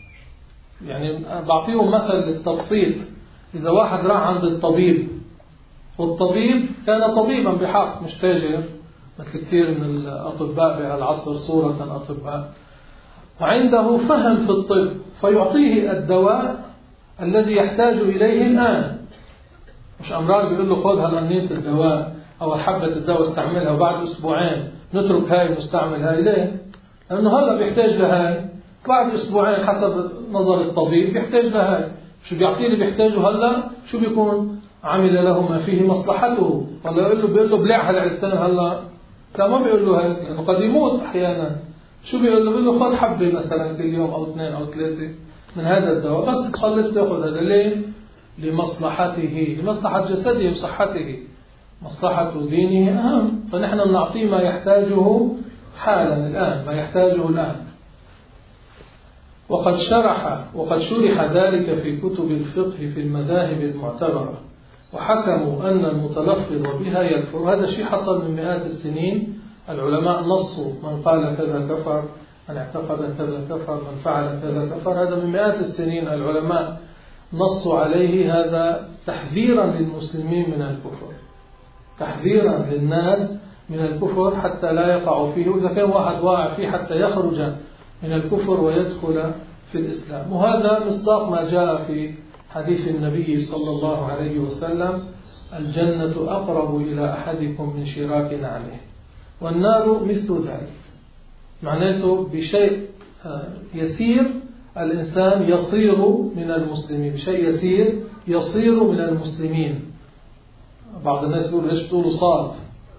يعني بعطيهم مثل للتبسيط: إذا واحد راح عند الطبيب، والطبيب كان طبيبا بحق مش تاجر مثل كثير من الأطباء بهالعصر صورة أطباء، وعنده فهم في الطب، فيعطيه الدواء الذي يحتاج إليه الآن. مش أمراض بيقول له خذ هالقنية الدواء أو حبة الدواء استعملها وبعد أسبوعين نترك هاي ونستعمل هاي. ليه؟ لأنه هلا بيحتاج لهاي، بعد أسبوعين حسب نظر الطبيب بيحتاج لهاي. شو بيعطيه اللي بيحتاجه هلا؟ شو بيكون عمل له ما فيه مصلحته؟ ولا بيقول له بلع هالعلتين هلا؟ لا، ما بيقول له هيك، لأنه قد يموت أحيانا. شو بيقول له؟ بيقول له خذ حبة مثلا كل يوم أو 2 أو 3 من هذا الدواء، بس تخلص تأخذ هذا. ليه؟ لمصلحته، لمصلحة جسده وصحته. مصلحة دينه أهم، فنحن نعطيه ما يحتاجه حالا الآن، ما يحتاجه الآن. وقد شرح ذلك في كتب الفقه في المذاهب المعتبرة، وحكموا أن المتلفظ بها يكفر. هذا الشيء حصل من مئات السنين. العلماء نصوا: من قال كذا كفر، من اعتقد كذا كفر، من فعل كذا كفر. هذا من مئات السنين العلماء نصوا عليه. هذا تحذيرا للمسلمين من الكفر، تحذيرا للناس من الكفر حتى لا يقعوا فيه، وإذا كان واحد واقع فيه حتى يخرج من الكفر ويدخل في الإسلام. وهذا مصداق ما جاء في حديث النبي صلى الله عليه وسلم: الجنة أقرب إلى أحدكم من شراك نعله، والنار مثل ذلك. معناته بشيء يسير الإنسان يصير من المسلمين، بشيء يسير يصير من المسلمين. بعض الناس يقول ليش تقولوا صاد؟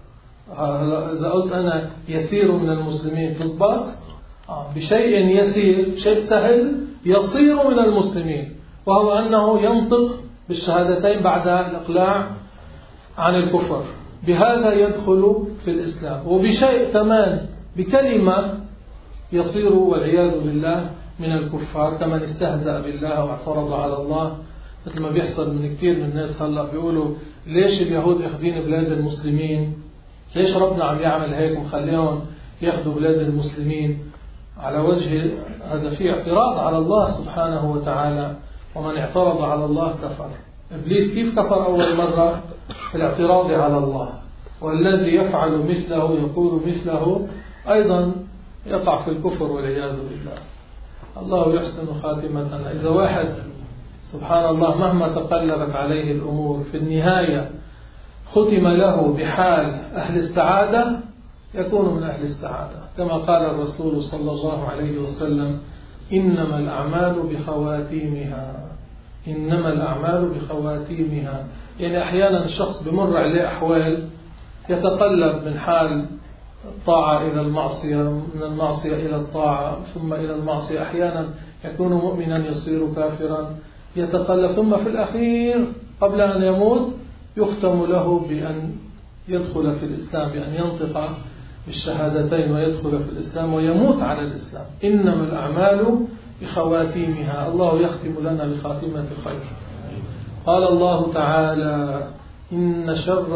إذا قلت أنا يسير من المسلمين تضبط؟ بشيء يسير، شيء سهل يصير من المسلمين، وهو أنه ينطق بالشهادتين بعد الإقلاع عن الكفر، بهذا يدخل في الإسلام. وبشيء كمان بكلمة يصير والعياذ بالله من الكفار، كمن استهزأ بالله واعترض على الله، مثل ما بيحصل من كثير من الناس هلا بيقولوا ليش اليهود اخذين بلاد المسلمين؟ ليش ربنا عم يعمل هيك ومخليهم ياخذوا بلاد المسلمين؟ على وجه هذا فيه اعتراض على الله سبحانه وتعالى، ومن اعترض على الله كفر. إبليس كيف كفر أول مرة؟ في الاعتراض على الله، والذي يفعل مثله يقول مثله أيضا يقع في الكفر والعياذ بالله. الله يحسن خاتمتنا. إذا واحد سبحان الله مهما تقلبت عليه الأمور في النهاية ختم له بحال أهل السعادة يكون من أهل السعادة، كما قال الرسول صلى الله عليه وسلم: إنما الأعمال بخواتيمها. إنما الأعمال بخواتيمها. يعني أحيانا الشخص بمر عليه أحوال يتقلب من حال الطاعة إلى المعصية، من المعصية إلى الطاعة، ثم إلى المعصية. أحيانا يكون مؤمنا يصير كافرا، يتقلب، ثم في الأخير قبل أن يموت يختم له بأن يدخل في الإسلام، بأن ينطق بالشهادتين ويدخل في الإسلام ويموت على الإسلام. إنما الأعمال بخواتيمها. الله يختم لنا بخاتمة خير. قال الله تعالى: إن شر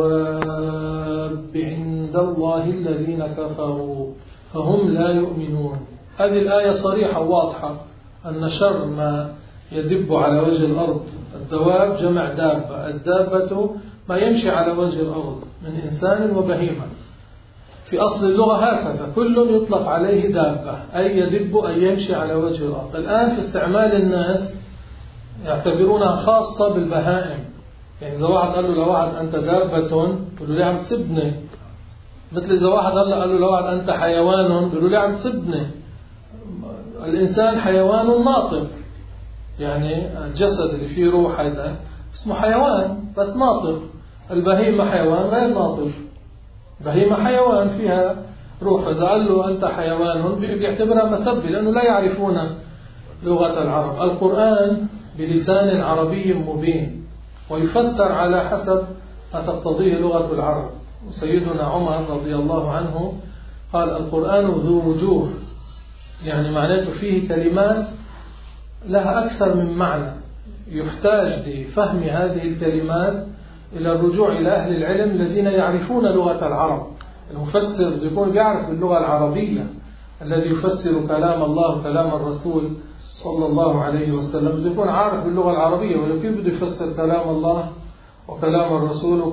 الدواب عند الله الذين كفروا فهم لا يؤمنون. هذه الآية صريحة واضحة أن شر ما يدب على وجه الأرض. الدواب جمع دابة، الدابة ما يمشي على وجه الأرض من إنسان وبهيمة. في أصل اللغة هكذا، كل يطلق عليه دابة، أي يدب أي يمشي على وجه الأرض. الآن في استعمال الناس يعتبرونها خاصة بالبهائم. يعني إذا واحد قال له لواحد أنت دابة يقول له ليه عم تسبني؟ مثل إذا واحد قال له لواحد أنت حيوان يقول له ليه عم تسبني؟ الإنسان حيوان ناطق، يعني الجسد اللي فيه روح هذا اسمه حيوان بس ناطق. البهيمة حيوان غير ناطق، بهيمة حيوان فيها روح. إذا قال له أنت حيوان بيعتبرها مسبة لأنه لا يعرفون لغة العرب. القرآن بلسان عربي مبين ويفسر على حسب ما تقتضيه لغة العرب. وسيدنا عمر رضي الله عنه قال القرآن ذو وجوه، يعني معناته فيه كلمات لها أكثر من معنى، يحتاج لفهم هذه الكلمات إلى الرجوع إلى أهل العلم الذين يعرفون لغة العرب. المفسر يكون يعرف اللغة العربية، الذي يفسر كلام الله وكلام الرسول صلى الله عليه وسلم يكون عارف باللغة العربية. ولكن بده يفسر كلام الله وكلام الرسول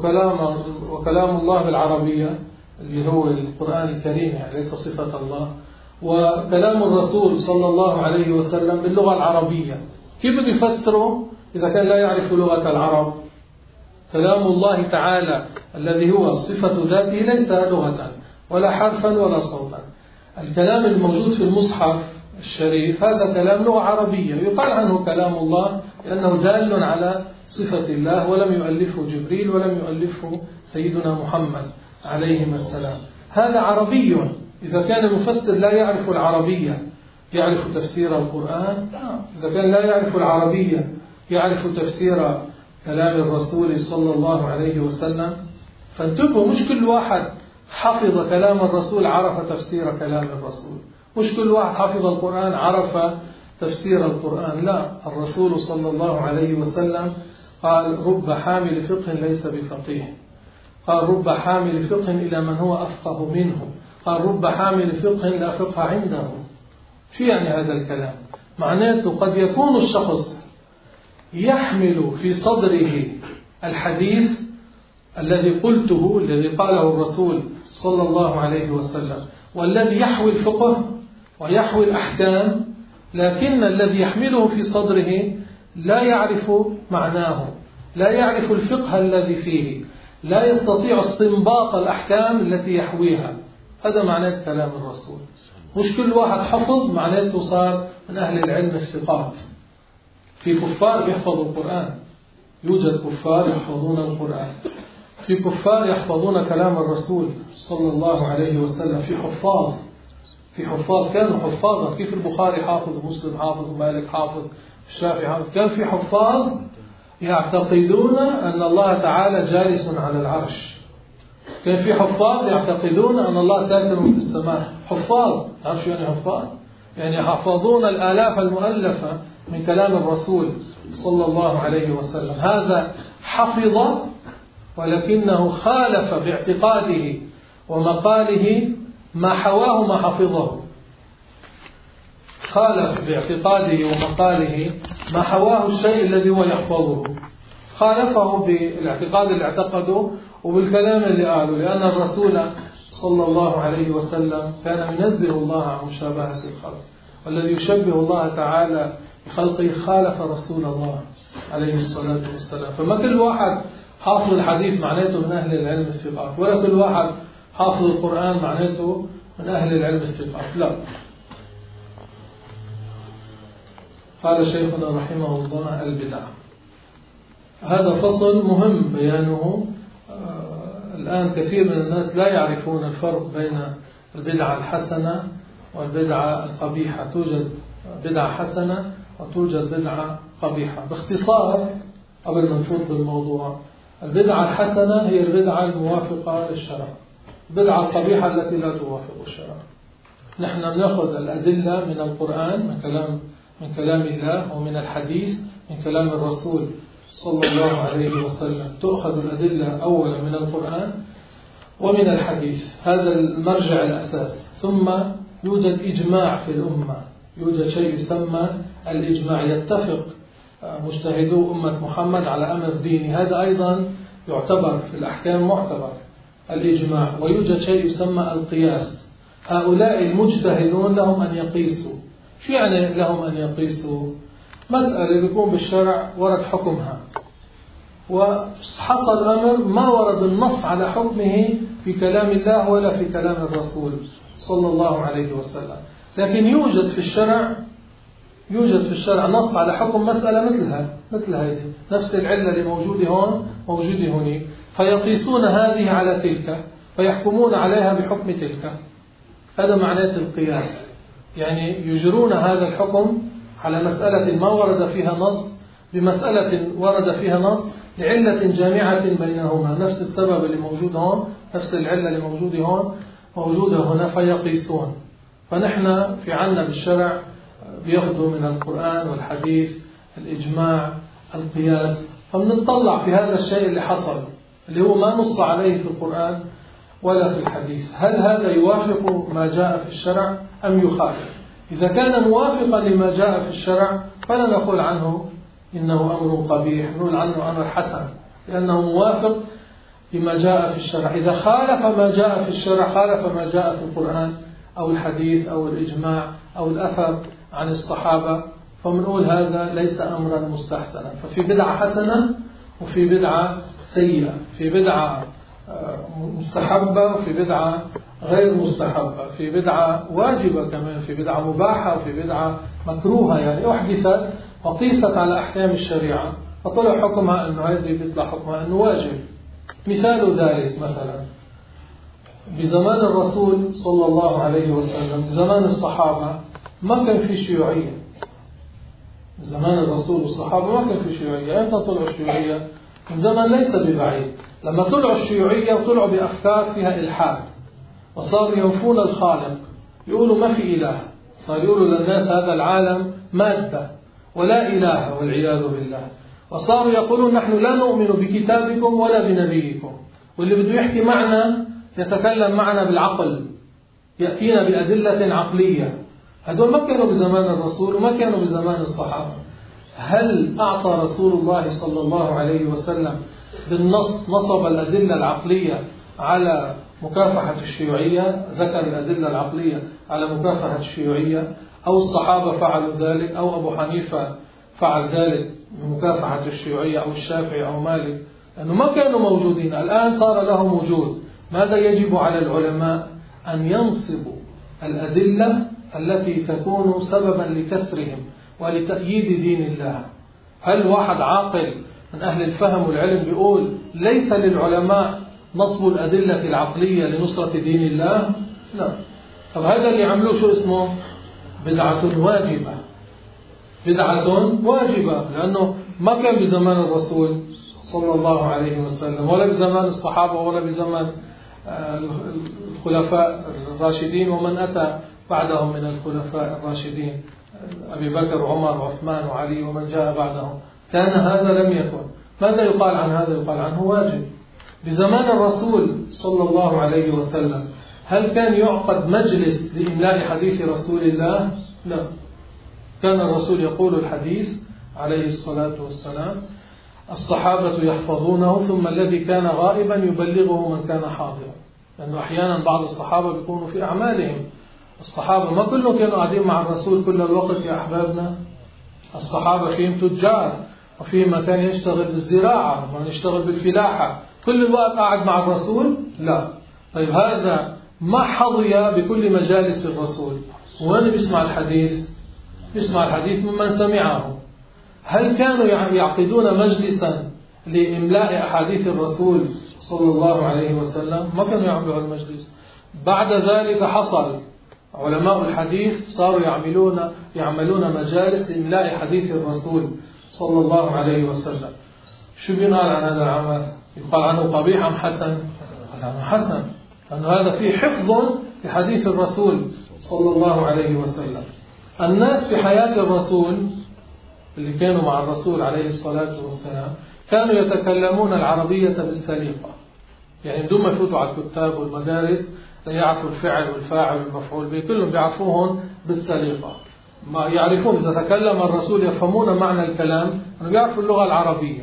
وكلام الله بالعربية اللي هو القرآن الكريم، يعني ليس صفة الله، وكلام الرسول صلى الله عليه وسلم باللغة العربية. كيف بده يفسره إذا كان لا يعرف لغة العرب؟ كلام الله تعالى الذي هو صفة ذاته ليس لغة ولا حرفا ولا صوتا. الكلام الموجود في المصحف الشريف هذا كلام لغة عربية، يقال عنه كلام الله لأنه دال على صفة الله، ولم يؤلفه جبريل ولم يؤلفه سيدنا محمد عليهما السلام. هذا عربي. إذا كان المفسر لا يعرف العربية يعرف تفسير القرآن؟ إذا كان لا يعرف العربية يعرف تفسير كلام الرسول صلى الله عليه وسلم؟ فانتبهوا، مش كل واحد حفظ كلام الرسول عرف تفسير كلام الرسول، مش كل واحد حفظ القرآن عرف تفسير القرآن. لا، الرسول صلى الله عليه وسلم قال رب حامل فقه ليس بفقيه، قال رب حامل فقه إلى من هو أفقه منه، قال رب حامل فقه لا فقه عنده. شو يعني هذا الكلام؟ معناته قد يكون الشخص يحمل في صدره الحديث الذي قلته، الذي قاله الرسول صلى الله عليه وسلم، والذي يحوي الفقه ويحوي الأحكام، لكن الذي يحمله في صدره لا يعرف معناه، لا يعرف الفقه الذي فيه، لا يستطيع استنباط الأحكام التي يحويها. هذا معناه كلام الرسول. مش كل واحد حفظ معناته صار من أهل العلم الثقات. في كفار يحفظوا القرآن، يوجد كفار يحفظون القرآن، في كفار يحفظون كلام الرسول صلى الله عليه وسلم، في حفاظ كانوا حفاظا. كيف البخاري حافظ ومسلم حافظ ومالك حافظ الشافعي حافظ، كان في حفاظ يعتقدون أن الله تعالى جالس على العرش، كان في حفاظ يعتقدون أن الله ساكن في السماء. حفاظ، تعرف شو يعني حفاظ؟ يعني يحفظون الآلاف المؤلفة من كلام الرسول صلى الله عليه وسلم. هذا حفظ ولكنه خالف باعتقاده ومقاله ما حواه ما حفظه، خالف باعتقاده ومقاله ما حواه الشيء الذي هو يحفظه، خالفه بالاعتقاد اللي اعتقده وبالكلام اللي قاله، لأن الرسول صلى الله عليه وسلم كان ينزه الله عن مشابهة الخلق، والذي يشبه الله تعالى بخلقه خالف رسول الله عليه الصلاة والسلام. فما كل واحد حافظ الحديث معناته من أهل العلم الثقات، ولا كل واحد حافظ القرآن معناته من أهل العلم الثقات، لا. قال شيخنا رحمه الله البدع. هذا فصل مهم بيانه. الآن كثير من الناس لا يعرفون الفرق بين البدعة الحسنة والبدعة القبيحة. توجد بدعة حسنة وتوجد بدعة قبيحة. باختصار قبل ما نفوت بالموضوع، البدعة الحسنة هي البدعة الموافقة للشرع، البدعة القبيحة التي لا توافق الشرع. نحن نأخذ الأدلة من القرآن، من كلام الله، ومن الحديث من كلام الرسول صلى الله عليه وسلم تؤخذ الأدلة أولا من القرآن ومن الحديث، هذا المرجع الأساس. ثم يوجد إجماع في الأمة، يوجد شيء يسمى الإجماع، يتفق مجتهدو أمة محمد على أمر ديني، هذا أيضا يعتبر في الأحكام معتبر الإجماع. ويوجد شيء يسمى القياس، هؤلاء المجتهدون لهم أن يقيسوا. شو يعني لهم أن يقيسوا؟ مسألة بيكون بالشرع ورد حكمها، وحصل أمر ما ورد النص على حكمه في كلام الله ولا في كلام الرسول صلى الله عليه وسلم، لكن يوجد في الشرع نص على حكم مسألة مثل هذه، نفس العلة اللي موجودة هون موجودة هناك، فيقيسون هذه على تلك فيحكمون عليها بحكم تلك. هذا معناه القياس، يعني يجرون هذا الحكم على مسألة ما ورد فيها نص بمسألة ورد فيها نص لعلة جامعة بينهما، نفس السبب اللي موجود هون، نفس العلة اللي موجودة هون موجودة هنا، فيقيسون. فنحن في عنا بالشرع بيأخذوا من القرآن والحديث الإجماع القياس، فبنطلع في هذا الشيء اللي حصل اللي هو ما نص عليه في القرآن ولا في الحديث، هل هذا يوافق ما جاء في الشرع أم يخالف؟ إذا كان موافقا لما جاء في الشرع فلا نقول عنه إنه أمر قبيح، نقول عنه أمر حسن لأنه موافق لما جاء في الشرع. إذا خالف ما جاء في الشرع، خالف ما جاء في القرآن أو الحديث أو الإجماع أو الأثر عن الصحابة، فمنقول هذا ليس أمرا مستحسنا. ففي بدعة حسنة وفي بدعة سيئة، في بدعة مستحبة وفي بدعة غير مستحبة، في بدعة واجبة كمان، في بدعة مباحة وفي بدعة مكروهة، يعني أحدثت وقيست على أحكام الشريعة فطلع حكمها أنه هذه بيطلع حكمها أنه واجب. مثال ذلك مثلا بزمان الرسول صلى الله عليه وسلم، بزمان الصحابة ما كان في شيوعية. زمان الرسول والصحابة ما كان في شيوعية. أنت طلعوا الشيوعية من زمان ليس ببعيد، لما طلعوا الشيوعية وطلعوا بأفكار فيها إلحاد وصاروا ينفون الخالق، يقولوا ما في إله، صار يقولوا للناس هذا العالم مادة ولا إله والعياذ بالله، وصاروا يقولون نحن لا نؤمن بكتابكم ولا بنبيكم، واللي بده يحكي معنا يتكلم معنا بالعقل، يأتينا بأدلة عقلية. هذول ما كانوا بزمان الرسول وما كانوا بزمان الصحابة. هل أعطى رسول الله صلى الله عليه وسلم بالنص نصب الأدلة العقلية على مكافحة الشيوعية، ذكر الأدلة العقلية على مكافحة الشيوعية، أو الصحابة فعلوا ذلك، أو أبو حنيفة فعل ذلك بمكافحة الشيوعية، أو الشافعي أو مالك، لأنه ما كانوا موجودين. الآن صار لهم وجود. ماذا يجب على العلماء؟ أن ينصبوا الأدلة التي تكون سببا لكسرهم ولتأييد دين الله. هل واحد عاقل من أهل الفهم والعلم بيقول ليس للعلماء نصب الأدلة العقلية لنصرة دين الله؟ لا. طب هذا اللي عملوه شو اسمه؟ بدعة واجبة. بدعة واجبة، لأنه ما كان بزمان الرسول صلى الله عليه وسلم ولا بزمان الصحابة ولا بزمان الخلفاء الراشدين ومن أتى بعدهم من الخلفاء الراشدين، أبي بكر وعمر وعثمان وعلي ومن جاء بعدهم، كان هذا لم يكن. ماذا يقال عن هذا؟ يقال عنه واجب. بزمان الرسول صلى الله عليه وسلم هل كان يعقد مجلس لإملاء حديث رسول الله؟ لا. كان الرسول يقول الحديث عليه الصلاة والسلام، الصحابة يحفظونه ثم الذي كان غائبا يبلغه من كان حاضرا، لأنه أحيانا بعض الصحابة بيكونوا في أعمالهم. الصحابة ما كلهم كانوا قاعدين مع الرسول كل الوقت يا أحبابنا. الصحابة فيهم تجار، وفيهم من كان يشتغل بالزراعة ومن يشتغل بالفلاحة، كل الوقت قاعد مع الرسول؟ لا. طيب هذا ما حظي بكل مجالس الرسول، وين بيسمع الحديث؟ بيسمع الحديث ممن سمعه. هل كانوا يعقدون مجلسا لإملاء أحاديث الرسول صلى الله عليه وسلم؟ ما كانوا يعملوا المجلس. بعد ذلك حصل علماء الحديث صاروا يعملون مجالس لإملاء حديث الرسول صلى الله عليه وسلم. شو بينقال عن هذا العمل؟ يقال عنه قبيح أم حسن؟ عنه حسن، لأن هذا فيه حفظ لحديث الرسول صلى الله عليه وسلم. الناس في حياة الرسول اللي كانوا مع الرسول عليه الصلاة والسلام كانوا يتكلمون العربية بالسليقة، يعني بدون ما يفوتوا على الكتاب والمدارس يعرفوا الفعل والفاعل والمفعول به، كلهم بيعرفوهم بالسليقة. ما يعرفون إذا تكلم الرسول يفهمون معنى الكلام، أنه بيعرفوا اللغة العربية.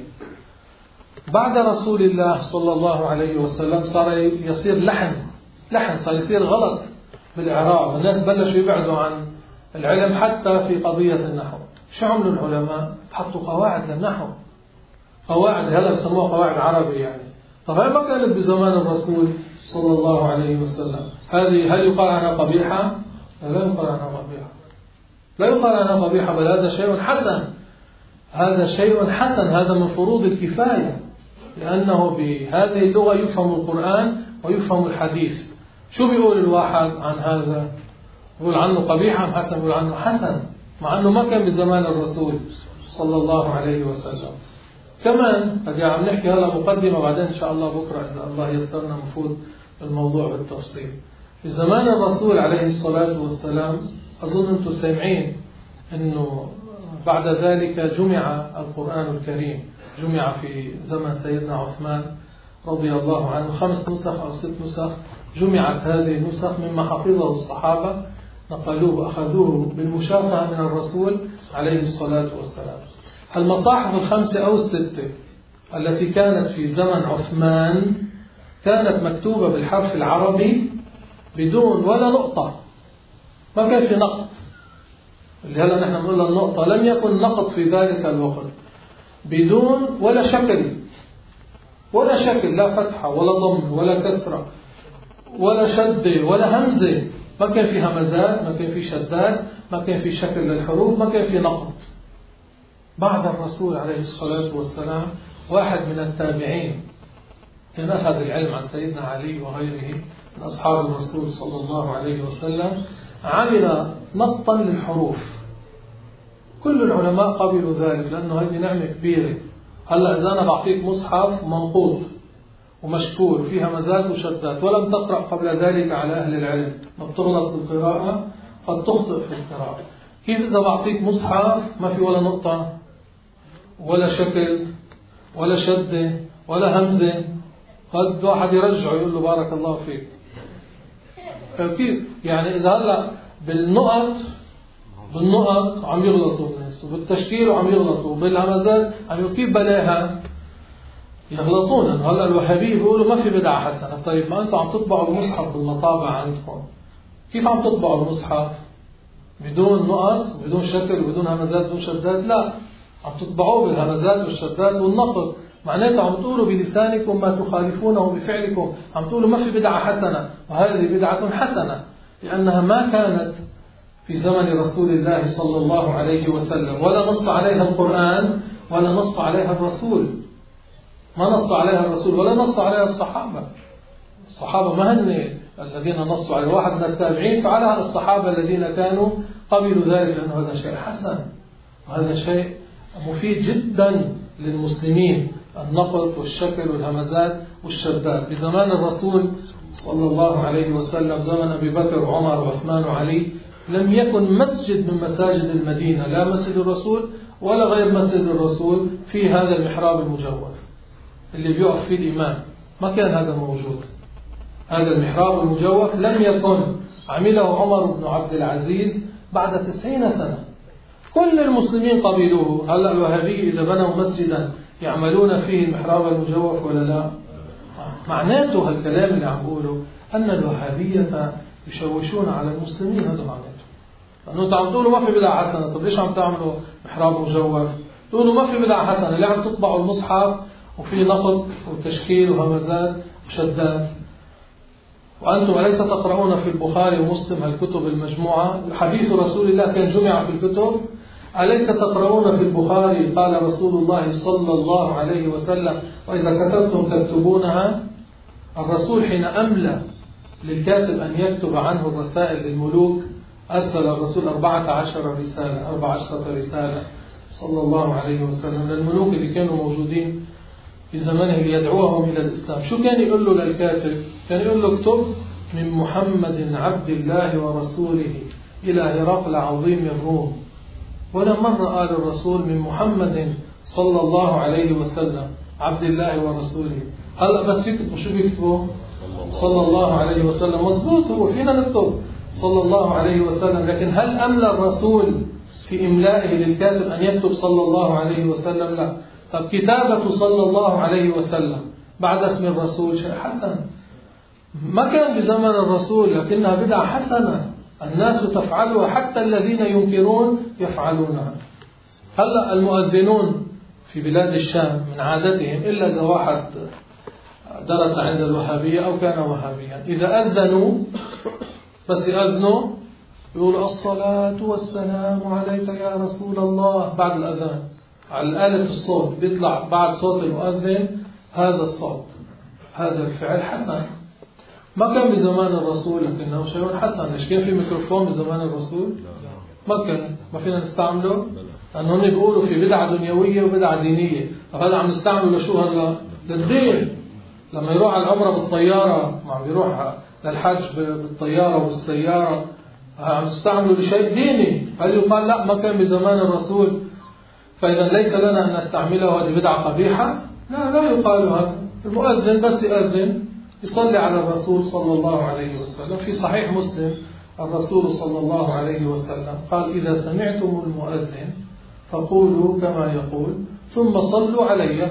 بعد رسول الله صلى الله عليه وسلم صار يصير لحن صار يصير غلط بالإعراب، الناس بلشوا يبعدوا عن العلم حتى في قضية النحو. شو عملوا العلماء؟ حطوا قواعد للنحو، قواعد هلا بسموها قواعد عربي يعني. طب هي ما كانت بزمان الرسول صلى الله عليه وسلم. هذه هل يقال عنها قبيحة؟ لا يقال عنها قبيحة، لا يقال عنها قبيحة، بل هذا شيء حسن، هذا شيء حسن، هذا من فروض الكفاية، لأنه بهذه اللغة يفهم القرآن ويفهم الحديث. شو بيقول الواحد عن هذا؟ يقول عنه قبيحة أم حسن؟ يقول عنه حسن، مع أنه ما كان بزمان الرسول صلى الله عليه وسلم. كمان قد عم نحكي هلا مقدمة، بعدين إن شاء الله بكرة إذا الله يسرنا نفوت الموضوع بالتفصيل. في زمان الرسول عليه الصلاة والسلام أظن أنتم سامعين أنه بعد ذلك جمع القرآن الكريم، جمع في زمن سيدنا عثمان رضي الله عنه 5 نسخ أو 6 نسخ. جمعت هذه النسخ مما حفظه الصحابة، نقلوه وأخذوه بالمشافهة من الرسول عليه الصلاة والسلام. المصاحف 5 أو 6 التي كانت في زمن عثمان كانت مكتوبة بالحرف العربي بدون ولا نقطة، ما كان في نقط. اللي هلا نحن نقول النقطة، لم يكن نقط في ذلك الوقت، بدون ولا شكل، ولا شكل، لا فتحة ولا ضم ولا كسرة ولا شدة ولا همزة، ما كان في همزات، ما كان في شدات، ما كان في شكل للحروف، ما كان في نقط. بعد الرسول عليه الصلاة والسلام واحد من التابعين كان أخذ العلم عن سيدنا علي وغيره من أصحاب الرسول صلى الله عليه وسلم، عمل نطا للحروف. كل العلماء قبلوا ذلك، لأنه هذه نعمة كبيرة. هلأ إذا أنا بعطيك مصحف منقوط ومشكول وفيها همزات وشدات ولم تقرأ قبل ذلك على أهل العلم، ما بتغلط بالقراءة، قد تخطئ في القراءة. كيف إذا بعطيك مصحف ما في ولا نقطة ولا شكل ولا شدة ولا همزة، قد واحد يرجعه يقول له بارك الله فيك. كيف يعني إذا هلأ بالنقط عم يغلطوا الناس، وبالتشكيل عم يغلطوا، وبالهمزات عم يقولوا كيف بلاها يغلطون. هلا الوهابية بيقولوا ما في بدعة حسنة. طيب ما أنتم عم تطبعوا المصحف بالمطابع عندكم، كيف عم تطبعوا المصحف بدون نقط بدون شكل وبدون همزات بدون شدات؟ لا، عم تطبعوه بالهمزات والشدات والنقط. معناته عم تقولوا بلسانكم ما تخالفونه بفعلكم، عم تقولوا ما في بدعة حسنة، وهذه بدعة حسنة لأنها ما كانت في زمن رسول الله صلى الله عليه وسلم، ولا نص عليها القرآن ولا نص عليها الرسول، ما نص عليها الرسول ولا نص عليها الصحابة. الصحابة ما هن الذين نصوا عليه، واحد من التابعين فعلها الصحابة الذين كانوا قبلوا ذلك، لأنه هذا شيء حسن وهذا شيء مفيد جدا للمسلمين، النقط والشكل والهمزات والشدات. بزمان الرسول صلى الله عليه وسلم، زمن أبي بكر وعمر وعثمان وعلي، لم يكن مسجد من مساجد المدينة، لا مسجد الرسول ولا غير مسجد الرسول، في هذا المحراب المجوف اللي بيقف فيه الإمام، ما كان هذا موجود. هذا المحراب المجوف لم يكن، عمله عمر بن عبد العزيز بعد 90 سنة. كل المسلمين قبلوه. هلأ الوهابية إذا بنوا مسجدا يعملون فيه المحراب المجوف ولا لا؟ معناته هالكلام اللي عم بقوله أن الوهابية يشوشون على المسلمين، هذا معناته. لأنه أنت عم تقولوا ما في بدعة حسنة، طب ليش عم تعملوا محراب مجوف؟ تقولوا ما في بدعة حسنة، اللي عم تطبعوا المصحف وفي نقط وتشكيل وهمزات وشدات. وأنتم أليس تقرؤون في البخاري ومسلم الكتب المجموعة؟ حديث رسول الله كان جمع في الكتب. أليس تقرؤون في البخاري قال رسول الله صلى الله عليه وسلم وإذا كتبتم تكتبونها؟ الرسول حين أملى للكاتب أن يكتب عنه الرسائل للملوك أرسل الرسول 14 رسالة صلى الله عليه وسلم للملوك اللي كانوا موجودين في زمانه ليدعوهم إلى الإسلام. شو كان يقول له للكاتب؟ كان يقول له اكتب من محمد عبد الله ورسوله إلى هرقل عظيم الروم ولا مرة قال الرسول من محمد صلى الله عليه وسلم عبد الله ورسوله. هلأ بس يكتبوا شو بيكتبوا؟ صلى الله عليه وسلم. مضبوط، هو فينا نكتب صلى الله عليه وسلم، لكن هل أملى الرسول في إملائه للكاتب أن يكتب صلى الله عليه وسلم؟ لا. طب كتابة صلى الله عليه وسلم بعد اسم الرسول شيء حسن، ما كان بزمن الرسول، لكنها بدعة حسنة الناس تفعلها، حتى الذين ينكرون يفعلونها. هلأ المؤذنون في بلاد الشام من عادتهم، إلا إذا واحد درس عند الوهابية أو كان وهابيا، إذا أذنوا بس يأذنوا يقول الصلاة والسلام عليك يا رسول الله بعد الأذان، على الآلة الصوت بيطلع بعد صوت المؤذن هذا الصوت. هذا الفعل حسن، ما كان بزمان الرسول لكنه شيء حسن. إيش كان في ميكروفون بزمان الرسول؟ ما كان، ما فينا نستعمله، لأنهم بيقولوا في بدعة دنيوية وبدعة دينية. هذا عم نستعمله لشو هلا؟ للدين. لما يروح على العمرة بالطيارة، ما عم يروح للحج بالطيارة والسيارة، عم نستعمله لشيء ديني. هل يقال لا ما كان بزمان الرسول فإذا ليس لنا أن نستعمله، هذه بدعة قبيحة؟ لا يقال هذا. المؤذن بس يأذن يصلي على الرسول صلى الله عليه وسلم. في صحيح مسلم الرسول صلى الله عليه وسلم قال إذا سمعتم المؤذن فقولوا كما يقول ثم صلوا علي.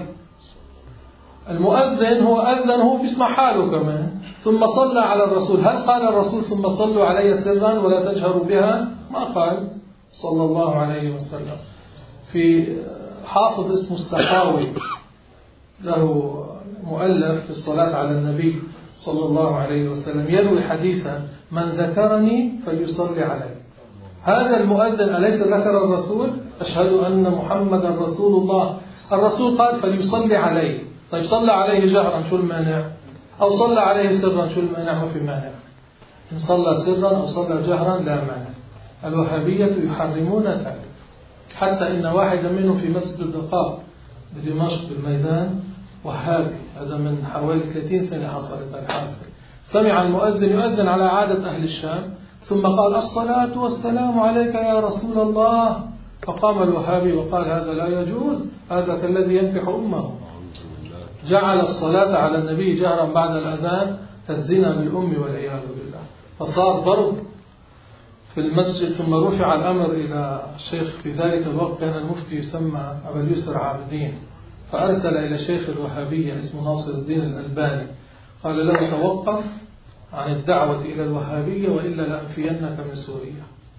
المؤذن هو أذن، هو بيسمع حاله كمان، ثم صلى على الرسول. هل قال الرسول ثم صلوا علي سرا ولا تجهروا بها؟ ما قال صلى الله عليه وسلم. في حافظ اسمه السخاوي له مؤلف في الصلاة على النبي صلى الله عليه وسلم، يروي حديثا من ذكرني فليصلي علي. هذا المؤذن أليس ذكر الرسول؟ أشهد أن محمدا رسول الله. الرسول قال فليصلي عليه. طيب صلى عليه جهرا شو المانع؟ أو صلى عليه سرا شو المانع؟ ما في مانع. إن صلى سرا أو صلى جهرا لا مانع. الوهابية يحرمون ذلك، حتى إن واحدا منهم في مسجد الدقاق بدمشق بالميدان وهابي، هذا من حوالي 30 سنة حصلت الحادثة، سمع المؤذن يؤذن على عادة أهل الشام ثم قال الصلاة والسلام عليك يا رسول الله، فقام الوهابي وقال هذا لا يجوز، هذا كالذي ينكح أمه. جعل الصلاة على النبي جهرا بعد الأذان كالزنا بالأم والعياذ بالله. فصار ضرب في المسجد، ثم رفع الأمر إلى الشيخ. في ذلك الوقت كان المفتي يسمى أبا اليسر عابدين، فأرسل إلى شيخ الوهابية اسمه ناصر الدين الألباني، قال له توقف عن الدعوة إلى الوهابية وإلا لأنفينك من سوريا.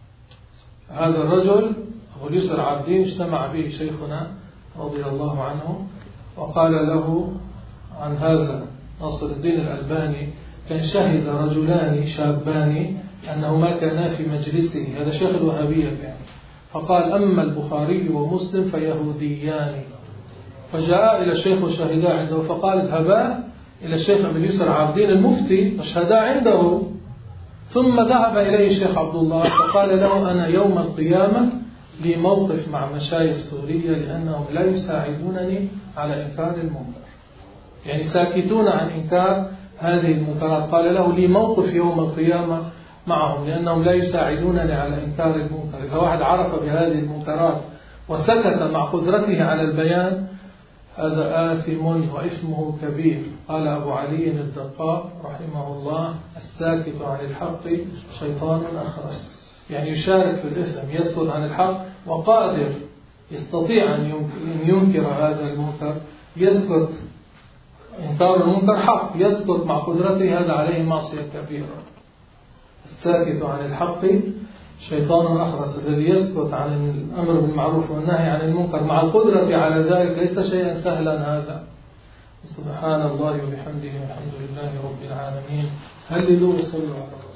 هذا الرجل أبو اليسر عابدين اجتمع به شيخنا رضي الله عنه وقال له عن هذا ناصر الدين الألباني كان شهد رجلان شابان أنهما كانا في مجلسه، هذا شيخ الوهابية كان، فقال أما البخاري ومسلم فيهوديان. فجاء إلى الشيخ وشهدا عنده، فقال اذهبا إلى الشيخ أبي اليسر عابدين المفتي فشهدا عنده. ثم ذهب إليه الشيخ عبد الله فقال له أنا يوم القيامة لي موقف مع مشايخ سوريا لأنهم لا يساعدونني على إنكار المنكر، يعني ساكتون عن إنكار هذه المنكرات. قال له لي موقف يوم القيامة معهم لأنهم لا يساعدونني على إنكار المنكر. إذا واحد عرف بهذه المنكرات وسكت مع قدرته على البيان هذا آثم وإثمه كبير. قال أبو علي الدقاق رحمه الله الساكت عن الحق شيطان أخرس، يعني يشارك في الإثم، يسكت عن الحق وقادر يستطيع أن ينكر هذا المنكر، يسكت. إنكار المنكر حق، يسكت مع قدرته، هذا عليه معصية كبيرة. الساكت عن الحق شيطان أخرس، الذي يسكت عن الأمر بالمعروف والنهي عن المنكر مع القدرة على ذلك ليس شيئا سهلا هذا. سبحان الله وبحمده والحمد لله رب العالمين. هللوا وصلوا على